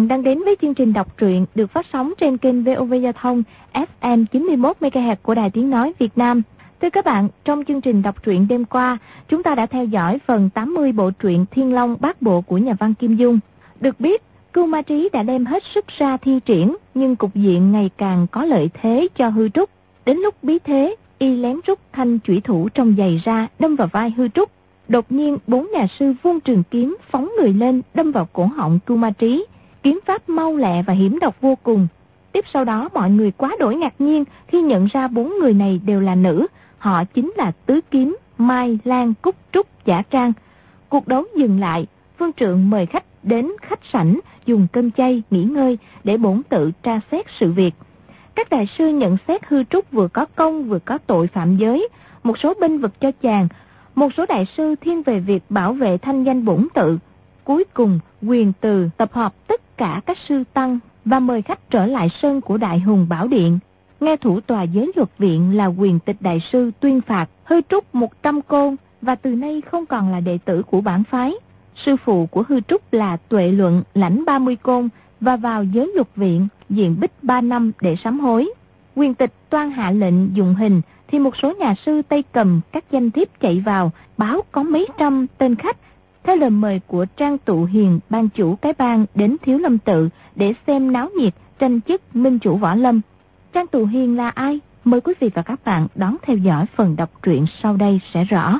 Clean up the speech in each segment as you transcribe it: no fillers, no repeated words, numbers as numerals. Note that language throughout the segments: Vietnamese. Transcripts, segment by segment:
bạn đang đến với chương trình đọc truyện được phát sóng trên kênh VOV Giao thông FM 91 MHz của Đài Tiếng nói Việt Nam. Thưa các bạn, trong chương trình đọc truyện đêm qua, chúng ta đã theo dõi phần 80 bộ truyện Thiên Long Bát Bộ của nhà văn Kim Dung. Được biết, Cưu Ma Trí đã đem hết sức ra thi triển, nhưng cục diện ngày càng có lợi thế cho Hư Trúc. Đến lúc bí thế, y lén rút thanh chủy thủ trong giày ra, đâm vào vai Hư Trúc. Đột nhiên, 4 nhà sư vung trường kiếm phóng người lên, đâm vào cổ họng Cưu Ma Trí. Kiếm pháp mau lẹ và hiểm độc vô cùng. Tiếp sau đó, mọi người quá đổi ngạc nhiên khi nhận ra 4 người này đều là nữ. Họ chính là Tứ Kiếm, Mai, Lan, Cúc, Trúc, Giả Trang. Cuộc đấu dừng lại, Phương Trượng mời khách đến khách sảnh dùng cơm chay nghỉ ngơi để bổn tự tra xét sự việc. Các đại sư nhận xét Hư Trúc vừa có công vừa có tội phạm giới, một số bênh vực cho chàng, một số đại sư thiên về việc bảo vệ thanh danh bổn tự. Cuối cùng, Quyền Từ tập hợp tất cả các sư tăng và mời khách trở lại sân của Đại Hùng Bảo Điện. Nghe thủ tòa giới luật viện là Quyền Tịch đại sư tuyên phạt Hư Trúc 100 côn và từ nay không còn là đệ tử của bản phái. Sư phụ của Hư Trúc là Tuệ Luận lãnh 30 côn và vào giới luật viện diện bích 3 năm để sám hối. Quyền Tịch toan hạ lệnh dùng hình thì một số nhà sư Tây Cầm các danh thiếp chạy vào báo có mấy trăm tên khách. Theo lời mời của Trang Tụ Hiền, ban chủ cái bang đến Thiếu Lâm Tự để xem náo nhiệt tranh chức minh chủ võ lâm. Trang Tụ Hiền là ai? Mời quý vị và các bạn đón theo dõi phần đọc truyện sau đây sẽ rõ.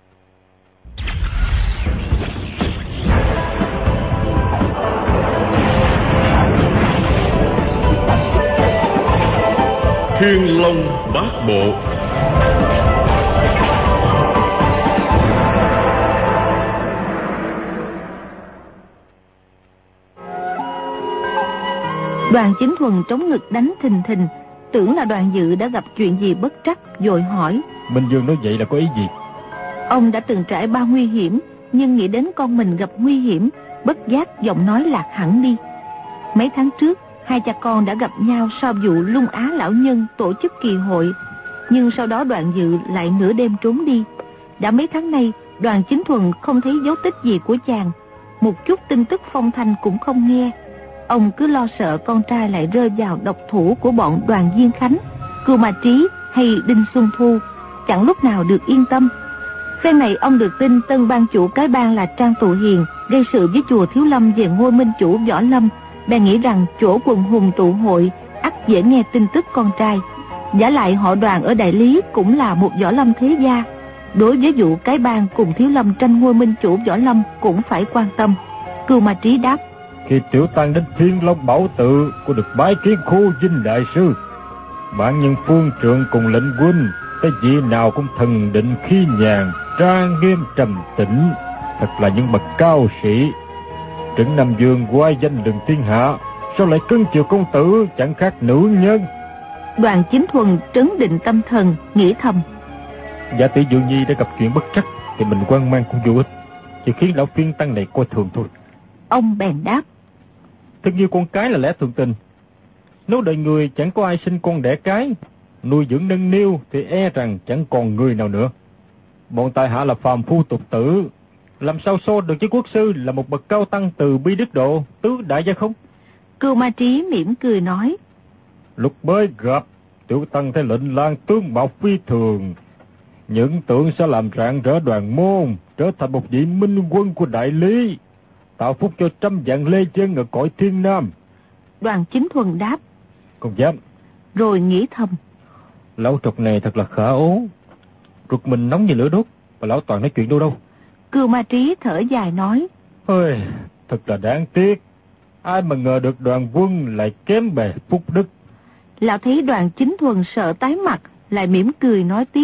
Thiên Long Bát Bộ. Đoàn Chính Thuần trống ngực đánh thình thình, tưởng là Đoàn Dự đã gặp chuyện gì bất trắc, vội hỏi. Minh Dương nói vậy là có ý gì? Ông đã từng trải bao nguy hiểm, nhưng nghĩ đến con mình gặp nguy hiểm, bất giác giọng nói lạc hẳn đi. Mấy tháng trước, hai cha con đã gặp nhau sau vụ Lung Á lão nhân tổ chức kỳ hội, nhưng sau đó Đoàn Dự lại nửa đêm trốn đi. Đã mấy tháng nay, Đoàn Chính Thuần không thấy dấu tích gì của chàng, một chút tin tức phong thanh cũng không nghe. Ông cứ lo sợ con trai lại rơi vào độc thủ của bọn Đoàn Diên Khánh, Cưu Ma Trí hay Đinh Xuân Thu, chẳng lúc nào được yên tâm. Phen này ông được tin tân ban chủ cái bang là Trang Tụ Hiền gây sự với chùa Thiếu Lâm về ngôi minh chủ võ lâm, bèn nghĩ rằng chỗ quần hùng tụ hội ắt dễ nghe tin tức con trai. Giả lại họ Đoàn ở Đại Lý cũng là một võ lâm thế gia, đối với vụ cái bang cùng Thiếu Lâm tranh ngôi minh chủ võ lâm cũng phải quan tâm. Cưu Ma Trí đáp: Khi tiểu tăng đến Thiên Long Bảo Tự, có được bái kiến Khu Vinh đại sư. Bản nhân Phương Trượng cùng lệnh huynh, cái vị nào cũng thần định khí nhàn, trang nghiêm trầm tĩnh, thật là những bậc cao sĩ. Trấn Nam Dương oai danh lừng thiên hạ, sao lại cưng chiều công tử chẳng khác nữ nhân? Đoàn Chính Thuần trấn định tâm thần, nghĩ thầm: Giả tỷ Dượng Nhi đã gặp chuyện bất trắc thì mình hoang mang cũng vô ích, chỉ khiến lão phiên tăng này coi thường thôi. Ông bèn đáp: Thật nhiều con cái là lẽ thường tình. Nếu đời người chẳng có ai sinh con đẻ cái, nuôi dưỡng nâng niu thì e rằng chẳng còn người nào nữa. Bọn tại hạ là phàm phu tục tử, làm sao so được với quốc sư là một bậc cao tăng từ bi đức độ, tứ đại gia không? Cưu Ma Trí mỉm cười nói: Lúc mới gặp, tiểu tăng thấy lệnh lang tướng mạo phi thường, những tưởng sẽ làm rạng rỡ Đoàn môn, trở thành một vị minh quân của Đại Lý, tạo phúc cho trăm vạn lê dân ở cõi Thiên Nam. Đoàn Chính Thuần đáp: Không dám. Rồi nghĩ thầm: Lão trọc này thật là khả ố, ruột mình nóng như lửa đốt, và lão toàn nói chuyện đâu đâu. Cưu Ma Trí thở dài nói: Ôi, thật là đáng tiếc, ai mà ngờ được Đoàn quân lại kém bề phúc đức. Lão thấy Đoàn Chính Thuần sợ tái mặt, lại mỉm cười nói tiếp: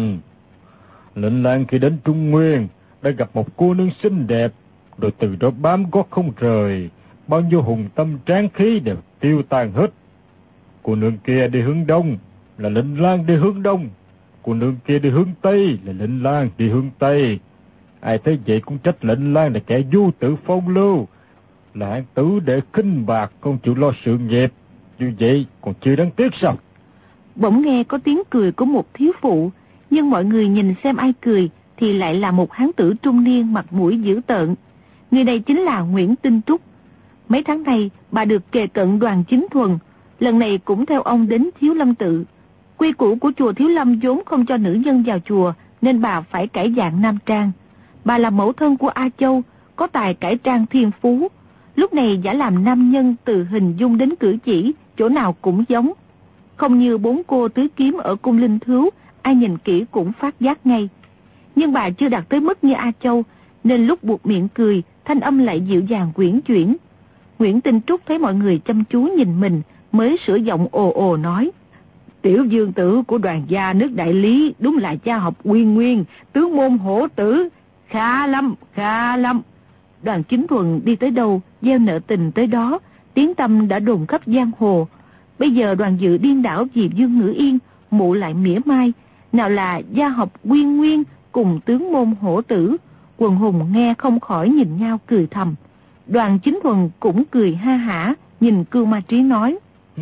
Lệnh lang khi đến Trung Nguyên đã gặp một cô nương xinh đẹp, rồi từ đó bám gót không rời, bao nhiêu hùng tâm tráng khí đều tiêu tan hết. Cô nương kia đi hướng đông là lệnh lang đi hướng đông, cô nương kia đi hướng tây là lệnh lang đi hướng tây. Ai thấy vậy cũng trách lệnh lang là kẻ du tử phong lưu, là hạng tử để khinh bạc, không chịu lo sự nghiệp. Như vậy còn chưa đáng tiếc sao? Bỗng nghe có tiếng cười của một thiếu phụ, nhưng mọi người nhìn xem ai cười thì lại là một hán tử trung niên mặt mũi dữ tợn. Người này chính là Nguyễn Tinh Trúc. Mấy tháng nay bà được kề cận Đoàn Chính Thuần, lần này cũng theo ông đến Thiếu Lâm Tự. Quy củ của chùa Thiếu Lâm vốn không cho nữ nhân vào chùa, nên bà phải cải dạng nam trang. Bà là mẫu thân của A Châu, có tài cải trang thiên phú. Lúc này giả làm nam nhân từ hình dung đến cử chỉ, chỗ nào cũng giống. Không như 4 cô tứ kiếm ở cung Linh Thứu, ai nhìn kỹ cũng phát giác ngay. Nhưng bà chưa đạt tới mức như A Châu, nên lúc buộc miệng cười, thanh âm lại dịu dàng quyển chuyển. Nguyễn Tinh Trúc thấy mọi người chăm chú nhìn mình, mới sửa giọng ồ ồ nói: Tiểu dương tử của Đoàn gia nước Đại Lý đúng là cha học Uyên Nguyên, tướng môn hổ tử, khá lắm, khá lắm. Đoàn Chính Thuần đi tới đâu, gieo nợ tình tới đó, tiếng tăm đã đồn khắp giang hồ. Bây giờ Đoàn Dự điên đảo vì Dương Ngữ Yên, mụ lại mỉa mai, nào là gia học Uyên Nguyên cùng tướng môn hổ tử. Quần hùng nghe không khỏi nhìn nhau cười thầm. Đoàn Chính Thuần cũng cười ha hả, nhìn Cưu Ma Trí nói: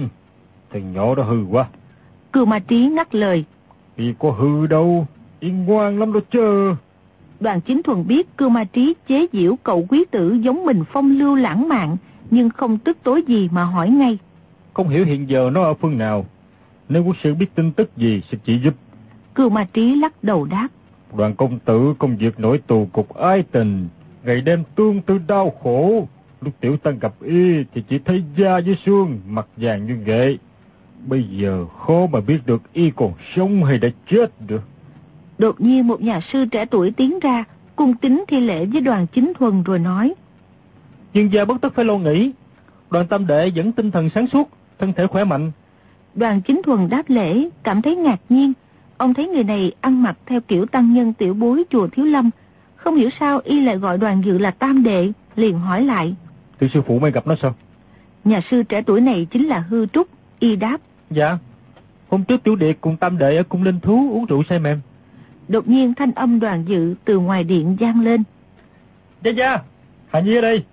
Thằng nhỏ đó hư quá. Cưu Ma Trí ngắt lời: Vì có hư đâu, Yên ngoan lắm đó chứ. Đoàn Chính Thuần biết Cưu Ma Trí chế giễu cậu quý tử giống mình phong lưu lãng mạn, nhưng không tức tối gì mà hỏi ngay: Không hiểu hiện giờ nó ở phương nào, nếu quốc sư biết tin tức gì sẽ chỉ giúp. Cưu Ma Trí lắc đầu đáp: Đoàn công tử công việc nổi tù cục ái tình, ngày đêm tương tư đau khổ. Lúc tiểu tăng gặp y thì chỉ thấy da với xương, mặt vàng như nghệ. Bây giờ khó mà biết được y còn sống hay đã chết được. Đột nhiên một nhà sư trẻ tuổi tiến ra, cung kính thi lễ với Đoàn Chính Thuần rồi nói: Dương gia bất tất phải lo nghĩ, Đoàn tam đệ vẫn tinh thần sáng suốt, thân thể khỏe mạnh. Đoàn Chính Thuần đáp lễ, cảm thấy ngạc nhiên. Ông thấy người này ăn mặc theo kiểu tăng nhân tiểu bối chùa Thiếu Lâm, không hiểu sao y lại gọi Đoàn Dự là tam đệ, liền hỏi lại: Tiểu sư phụ mới gặp nó sao? Nhà sư trẻ tuổi này chính là Hư Trúc. Y đáp: Dạ, hôm trước tiểu điệt cùng tam đệ ở cung Linh Thú uống rượu say mềm. Đột nhiên thanh âm Đoàn Dự từ ngoài điện vang lên: Gia, Hà Nhi ở đây.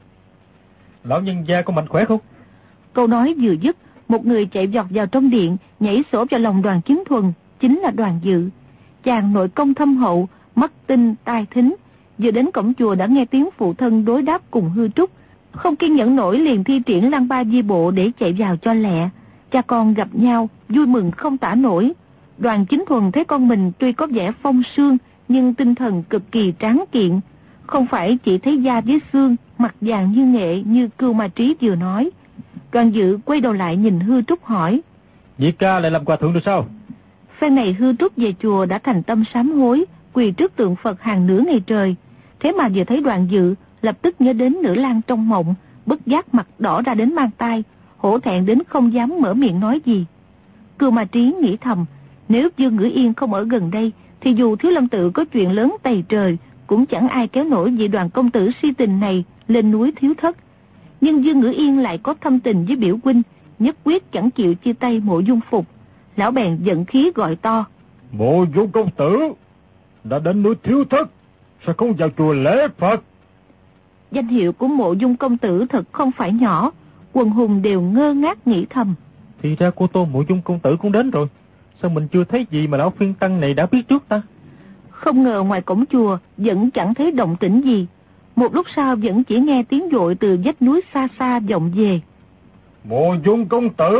Lão nhân gia có mạnh khỏe không? Câu nói vừa dứt, một người chạy vọt vào trong điện, nhảy sổ vào lòng Đoàn Chính Thuần, chính là Đoàn Dự. Chàng nội công thâm hậu, mắt tinh tai thính, vừa đến cổng chùa đã nghe tiếng phụ thân đối đáp cùng Hư Trúc, không kiên nhẫn nổi liền thi triển Lăng Ba Di Bộ để chạy vào cho lẹ. Cha con gặp nhau, vui mừng không tả nổi. Đoàn Chính Thuần thấy con mình tuy có vẻ phong sương, nhưng tinh thần cực kỳ tráng kiện, không phải chỉ thấy da với xương, mặt vàng như nghệ như Cưu Ma Trí vừa nói. Đoàn Dự quay đầu lại nhìn Hư Trúc hỏi: Nhị ca lại làm hòa thượng được sao? Phen này Hư Trúc về chùa đã thành tâm sám hối, quỳ trước tượng Phật hàng nửa ngày trời. Thế mà vừa thấy Đoàn Dự, lập tức nhớ đến Nữ Lang trong mộng, bất giác mặt đỏ ra đến mang tai, hổ thẹn đến không dám mở miệng nói gì. Cưu Ma Trí nghĩ thầm, nếu Dương Ngữ Yên không ở gần đây, thì dù Thiếu Lâm Tự có chuyện lớn tày trời, cũng chẳng ai kéo nổi vị Đoàn công tử si tình này lên núi Thiếu Thất. Nhưng Dương Ngữ Yên lại có thâm tình với biểu huynh, nhất quyết chẳng chịu chia tay Mộ Dung Phục. Lão bèn giận khí gọi to: Mộ Dung công tử đã đến núi Thiếu Thất, sao không vào chùa lễ Phật? Danh hiệu của Mộ Dung công tử thật không phải nhỏ, quần hùng đều ngơ ngác nghĩ thầm: Thì ra cô Tô Mộ Dung công tử cũng đến rồi, sao mình chưa thấy gì mà lão phiên tăng này đã biết trước ta? Không ngờ ngoài cổng chùa vẫn chẳng thấy động tĩnh gì. Một lúc sau vẫn chỉ nghe tiếng dội từ vách núi xa xa vọng về: Mộ Dung công tử,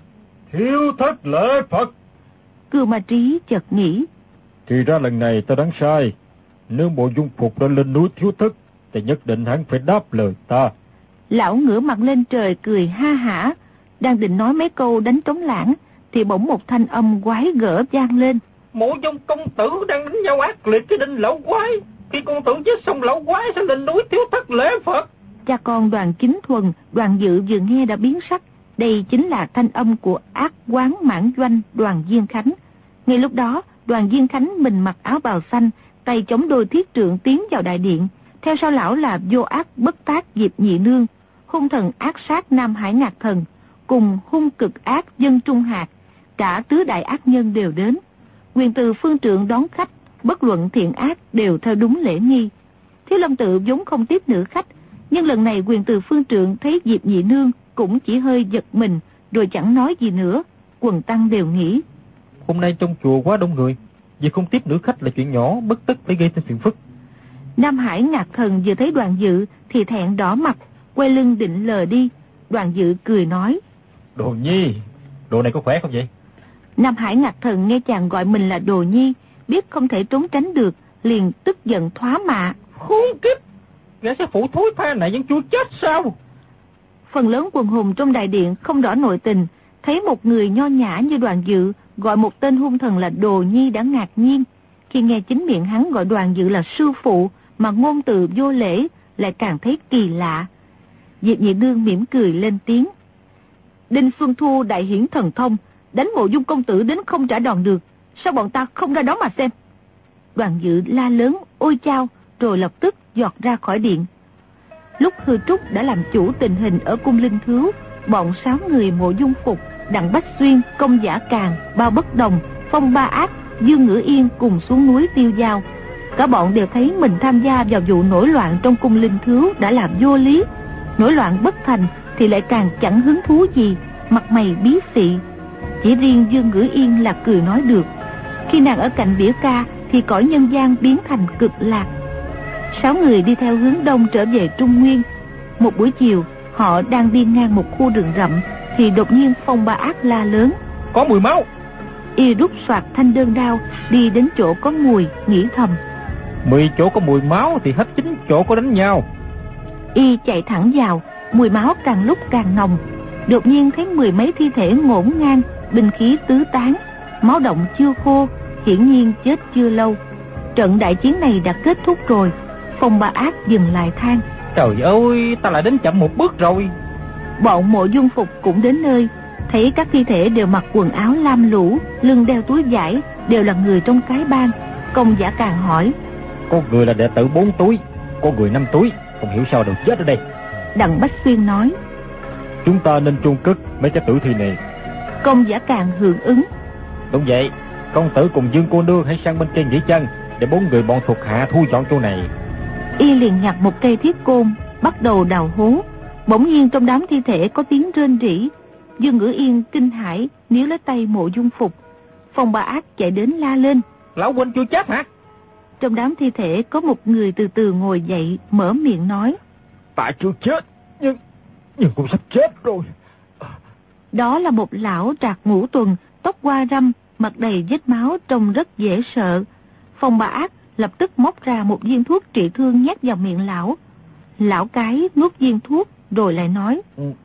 Thiếu Thất lễ Phật. Cưu Ma Trí chợt nghĩ, thì ra lần này ta đoán sai. Nếu Mộ Dung Phục đã lên núi Thiếu Thất thì nhất định hắn phải đáp lời ta. Lão ngửa mặt lên trời cười ha hả, đang định nói mấy câu đánh trống lãng thì bỗng một thanh âm quái gở vang lên: Mộ Dung công tử đang đánh nhau ác liệt với Đinh lão quái, khi công tử chết xong lão quái sẽ lên núi Thiếu Thất lễ Phật. Cha con Đoàn Chính Thuần, Đoàn Dự vừa nghe đã biến sắc. Đây chính là thanh âm của ác quán mãn doanh Đoàn Diên Khánh. Ngay lúc đó, Đoàn Diên Khánh mình mặc áo bào xanh, tay chống đôi thiết trượng tiến vào đại điện. Theo sau lão là Vô Ác Bất Tác Diệp Nhị Nương, hung thần ác sát Nam Hải Ngạc Thần, cùng hung cực ác Dân Trung Hạt. Cả tứ đại ác nhân đều đến. Quyền Từ phương trượng đón khách, bất luận thiện ác đều theo đúng lễ nghi. Thiếu Lâm Tự vốn không tiếp nữ khách, nhưng lần này Quyền Từ phương trượng thấy Diệp Nhị Nương cũng chỉ hơi giật mình, rồi chẳng nói gì nữa. Quần tăng đều nghĩ, hôm nay trong chùa quá đông người, việc không tiếp nữ khách là chuyện nhỏ, bất tất phải gây thêm phiền phức. Nam Hải Ngạc Thần vừa thấy Đoàn Dự thì thẹn đỏ mặt, quay lưng định lờ đi. Đoàn Dự cười nói: Đồ Nhi, đồ này có khỏe không vậy? Nam Hải Ngạc Thần nghe chàng gọi mình là Đồ Nhi, biết không thể trốn tránh được, liền tức giận thoá mạ: Khốn kiếp, gã sẽ phụ thối tha này vẫn chưa chết sao? Phần lớn quần hùng trong đại điện không rõ nội tình, thấy một người nho nhã như Đoàn Dự gọi một tên hung thần là Đồ Nhi đã ngạc nhiên. Khi nghe chính miệng hắn gọi Đoàn Dự là sư phụ mà ngôn từ vô lễ, lại càng thấy kỳ lạ. Diệp Nhị Nương mỉm cười lên tiếng: Đinh Xuân Thu đại hiển thần thông, đánh Mộ Dung công tử đến không trả đòn được, sao bọn ta không ra đó mà xem? Đoàn Dự la lớn ôi chao, rồi lập tức giọt ra khỏi điện. Lúc Hư Trúc đã làm chủ tình hình ở cung Linh Thứu, bọn 6 người Mộ Dung Phục, Đặng Bách Xuyên, Công Giả Càn, Bao Bất Đồng, Phong Ba Ác, Dương Ngữ Yên cùng xuống núi tiêu dao. Cả bọn đều thấy mình tham gia vào vụ nổi loạn trong cung Linh Thứu đã làm vô lý. Nổi loạn bất thành thì lại càng chẳng hứng thú gì, mặt mày bí xị. Chỉ riêng Dương Ngữ Yên là cười nói được. Khi nàng ở cạnh Biểu Ca thì cõi nhân gian biến thành cực lạc. 6 người đi theo hướng đông trở về Trung Nguyên. Một buổi chiều, họ đang đi ngang một khu rừng rậm thì đột nhiên Phong Ba Ác la lớn: Có mùi máu! Y rút soạt thanh đơn đao, đi đến chỗ có mùi, nghĩ thầm: 10 chỗ có mùi máu thì hết 9 chỗ có đánh nhau. Y chạy thẳng vào, mùi máu càng lúc càng nồng. Đột nhiên thấy 10 mấy thi thể ngổn ngang, binh khí tứ tán, máu động chưa khô, hiển nhiên chết chưa lâu. Trận đại chiến này đã kết thúc rồi. Phong Ba Ác dừng lại than: Trời ơi, ta lại đến chậm một bước rồi. Bọn Mộ Dung Phục cũng đến nơi, thấy các thi thể đều mặc quần áo lam lũ, lưng đeo túi vải, đều là người trong cái bang. Công Giả Càn hỏi: Có người là đệ tử 4 túi, có người 5 túi, không hiểu sao đều chết ở đây. Đặng Bách Xuyên nói: Chúng ta nên chôn cất mấy cái tử thi này. Công Giả Càn hưởng ứng: Đúng vậy, công tử cùng Dương cô nương hãy sang bên kia nghỉ chân, để 4 người bọn thuộc hạ thu dọn chỗ này. Y liền nhặt một cây thiết côn, bắt đầu đào hố. Bỗng nhiên trong đám thi thể có tiếng rên rỉ. Dương Ngữ Yên kinh hãi níu lấy tay Mộ Dung Phục. Phong Ba Ác chạy đến la lên: Lão huynh chưa chết hả? Trong đám thi thể có một người từ từ ngồi dậy, mở miệng nói: Ta chưa chết, nhưng cũng sắp chết rồi. Đó là một lão trạc ngũ tuần, tóc hoa râm, mặt đầy vết máu, trông rất dễ sợ. Phong Ba Ác lập tức móc ra một viên thuốc trị thương nhét vào miệng lão. Lão cái nuốt viên thuốc rồi lại nói: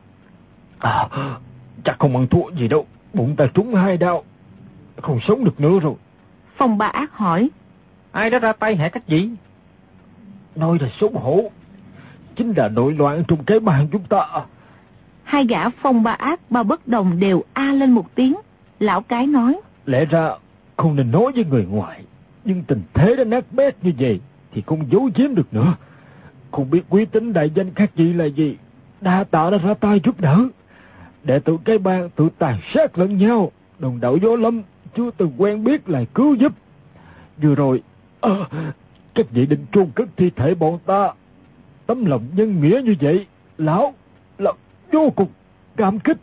Chắc không ăn thuốc gì đâu, bụng ta trúng 2 đau, không sống được nữa rồi. Phong Ba Ác hỏi: Ai đã ra tay hại cách gì? Nói là xấu hổ, chính là nội loạn trong cái bang chúng ta. Hai gã Phong Ba Ác, Bao Bất Đồng đều a lên một tiếng. Lão cái nói: Lẽ ra không nên nói với người ngoài, nhưng tình thế đã nát bét như vậy thì không giấu giếm được nữa. Không biết quý tính đại danh khác gì là gì, đa tạ đã ra tay giúp đỡ. Đệ tử cái bang tự tàn sát lẫn nhau, đồng đạo Võ Lâm chưa từng quen biết lại cứu giúp. Vừa rồi các vị định chôn cất thi thể bọn ta, tấm lòng nhân nghĩa như vậy, lão là vô cùng cảm kích.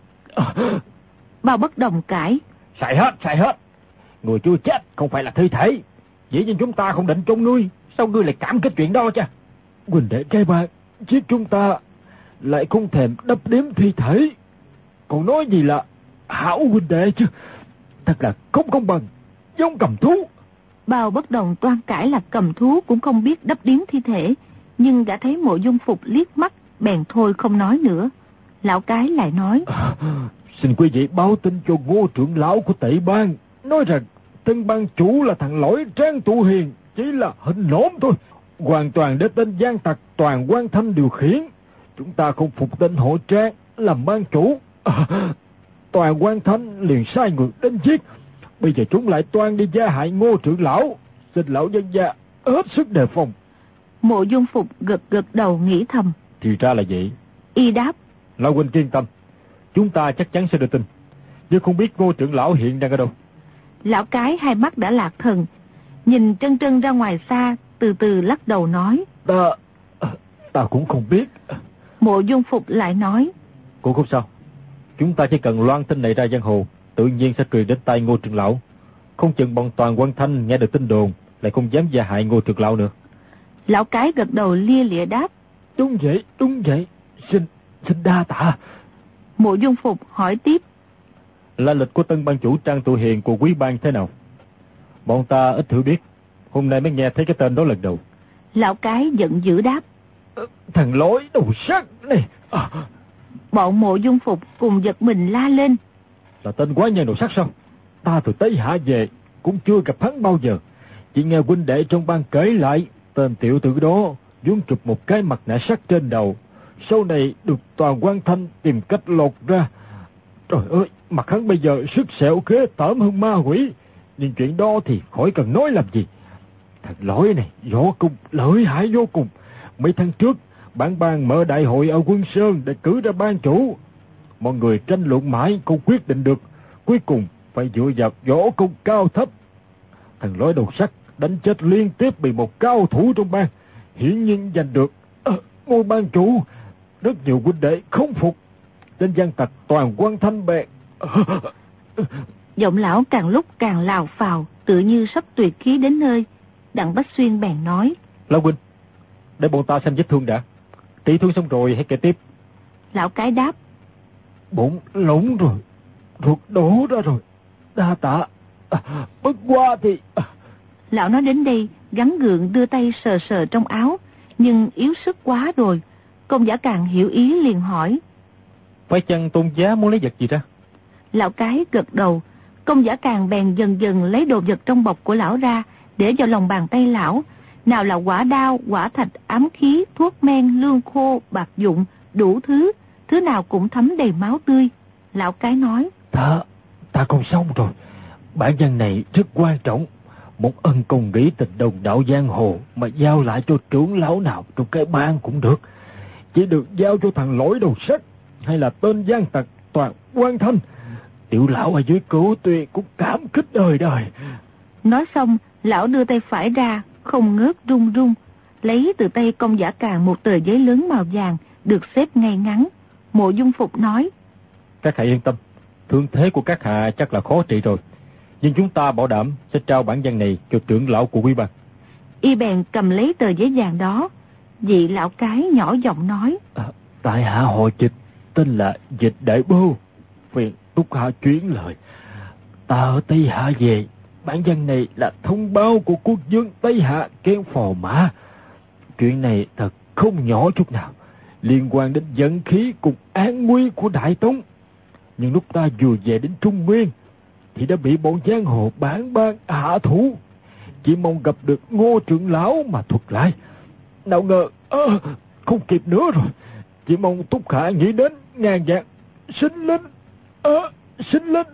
Bao Bất Đồng cãi: Sai hết. Người chưa chết không phải là thi thể, dĩ nhiên chúng ta không định chôn ngươi, sao ngươi lại cảm kích chuyện đó chứ? Huynh đệ cái bang giết chúng ta lại không thèm đắp đếm thi thể, còn nói gì là hảo huynh đệ chứ, thật là không công bằng, giống cầm thú. Bao Bất Đồng toan cãi là cầm thú cũng không biết đắp điếm thi thể, nhưng đã thấy Mộ Dung Phục liếc mắt, bèn thôi không nói nữa. Lão cái lại nói: Xin quý vị báo tin cho Ngô trưởng lão của Tệ Bang, nói rằng tân bang chủ là thằng lõi Trang Tụ Hiền, chỉ là hình nổm thôi, hoàn toàn để tên gian tặc Toàn Quan Thanh điều khiển. Chúng ta không phục tên họ Trang làm bang chủ, Toàn Quan Thanh liền sai người đến giết. Bây giờ chúng lại toan đi gia hại Ngô trưởng lão, xin lão nhân gia hết sức đề phòng. Mộ Dung Phục gật đầu nghĩ thầm: Thì ra là vậy. Y đáp: Lão huynh yên tâm, chúng ta chắc chắn sẽ được tin, nhưng không biết Ngô trưởng lão hiện đang ở đâu. Lão cái hai mắt đã lạc thần, nhìn trân trân ra ngoài xa, từ từ lắc đầu nói: Ta cũng không biết. Mộ Dung Phục lại nói: Cũng không sao, chúng ta chỉ cần loan tin này ra giang hồ, tự nhiên sẽ truyền đến tai Ngô trưởng lão. Không chừng bọn Toàn Quan Thanh nghe được tin đồn lại không dám gia hại Ngô trưởng lão nữa. Lão cái gật đầu lia lịa đáp: Đúng vậy, Xin đa tạ. Mộ Dung Phục hỏi tiếp. Là lịch của tân ban chủ Trang Tụ Hiền của quý ban thế nào? Bọn ta ít hiểu biết, hôm nay mới nghe thấy cái tên đó lần đầu. Lão cái giận dữ đáp. Thằng lối đầu sắt này. Bọn Mộ Dung Phục cùng giật mình la lên. Là tên quái nhân đầu sắt sao? Ta từ Tây Hạ về cũng chưa gặp hắn bao giờ. Chỉ nghe huynh đệ trong ban kể lại, tên tiểu tử đó vốn chụp một cái mặt nạ sắt trên đầu, sau này được Toàn Quan Thanh tìm cách lột ra. Trời ơi, mặt hắn bây giờ sức sẹo ghê tởm hơn ma quỷ. Nhưng chuyện đó thì khỏi cần nói làm gì. Thằng lỗi này võ công lợi hại vô cùng. Mấy tháng trước bản ban mở đại hội ở Quân Sơn để cử ra ban chủ. Mọi người tranh luận mãi không quyết định được, cuối cùng phải dựa vào võ công cao thấp. Thằng lỗi đầu sắt đánh chết liên tiếp bị một cao thủ trong ban, hiển nhiên giành được ngôi ban chủ. Rất nhiều huynh đệ không phục, đến gian tặc Toàn Quan Thanh bè. Giọng lão càng lúc càng lào phào, tự như sắp tuyệt khí đến nơi. Đặng Bách Xuyên bèn nói. Lão huynh, để bọn ta xem vết thương đã, trị thương xong rồi hãy kể tiếp. Lão cái đáp. Bụng lủng rồi, ruột đổ ra rồi, đa tạ. Bất qua thì... Lão nói đến đây, gắng gượng đưa tay sờ sờ trong áo, nhưng yếu sức quá rồi. Công Giả Càng hiểu ý liền hỏi. Phải chăng Tôn giá muốn lấy vật gì ra? Lão cái gật đầu. Công Giả Càng bèn dần dần lấy đồ vật trong bọc của lão ra, để vào lòng bàn tay lão. Nào là quả đao, quả thạch, ám khí, thuốc men, lương khô, bạc dụng, đủ thứ. Thứ nào cũng thấm đầy máu tươi. Lão cái nói. Ta còn xong rồi. Bản văn này rất quan trọng. Một ân công nghĩ tình đồng đạo giang hồ mà giao lại cho trưởng lão nào trong cái ban cũng được. Chỉ được giao cho thằng lỗi đầu sắt hay là tên gian tặc Toàn Quan Thanh. Tiểu lão ở dưới Cửu Tuyệt cũng cảm kích đời đời. Nói xong, lão đưa tay phải ra, không ngớt run run, lấy từ tay Công Giả Càng một tờ giấy lớn màu vàng, được xếp ngay ngắn. Mộ Dung Phục nói. Các hạ yên tâm, thương thế của các hạ chắc là khó trị rồi, nhưng chúng ta bảo đảm sẽ trao bản văn này cho trưởng lão của quý ban. Y bèn cầm lấy tờ giấy vàng đó. Vị lão cái nhỏ giọng nói. Tại hạ họ Dịch, tên là Dịch Đại Bưu, phiền Túc Hạ chuyển lời. Ta ở Tây Hạ về, bản văn này là thông báo của quốc vương Tây Hạ khen Phò Mã. Chuyện này thật không nhỏ chút nào, liên quan đến vận khí cùng an nguy của Đại Tống. Nhưng lúc ta vừa về đến Trung Nguyên thì đã bị bọn giang hồ bản ban hạ thủ. Chỉ mong gặp được Ngô trưởng lão mà thuật lại. Nào ngờ không kịp nữa rồi. Chỉ mong Túc Hạ nghĩ đến ngàn vạn sinh linh. Sinh linh.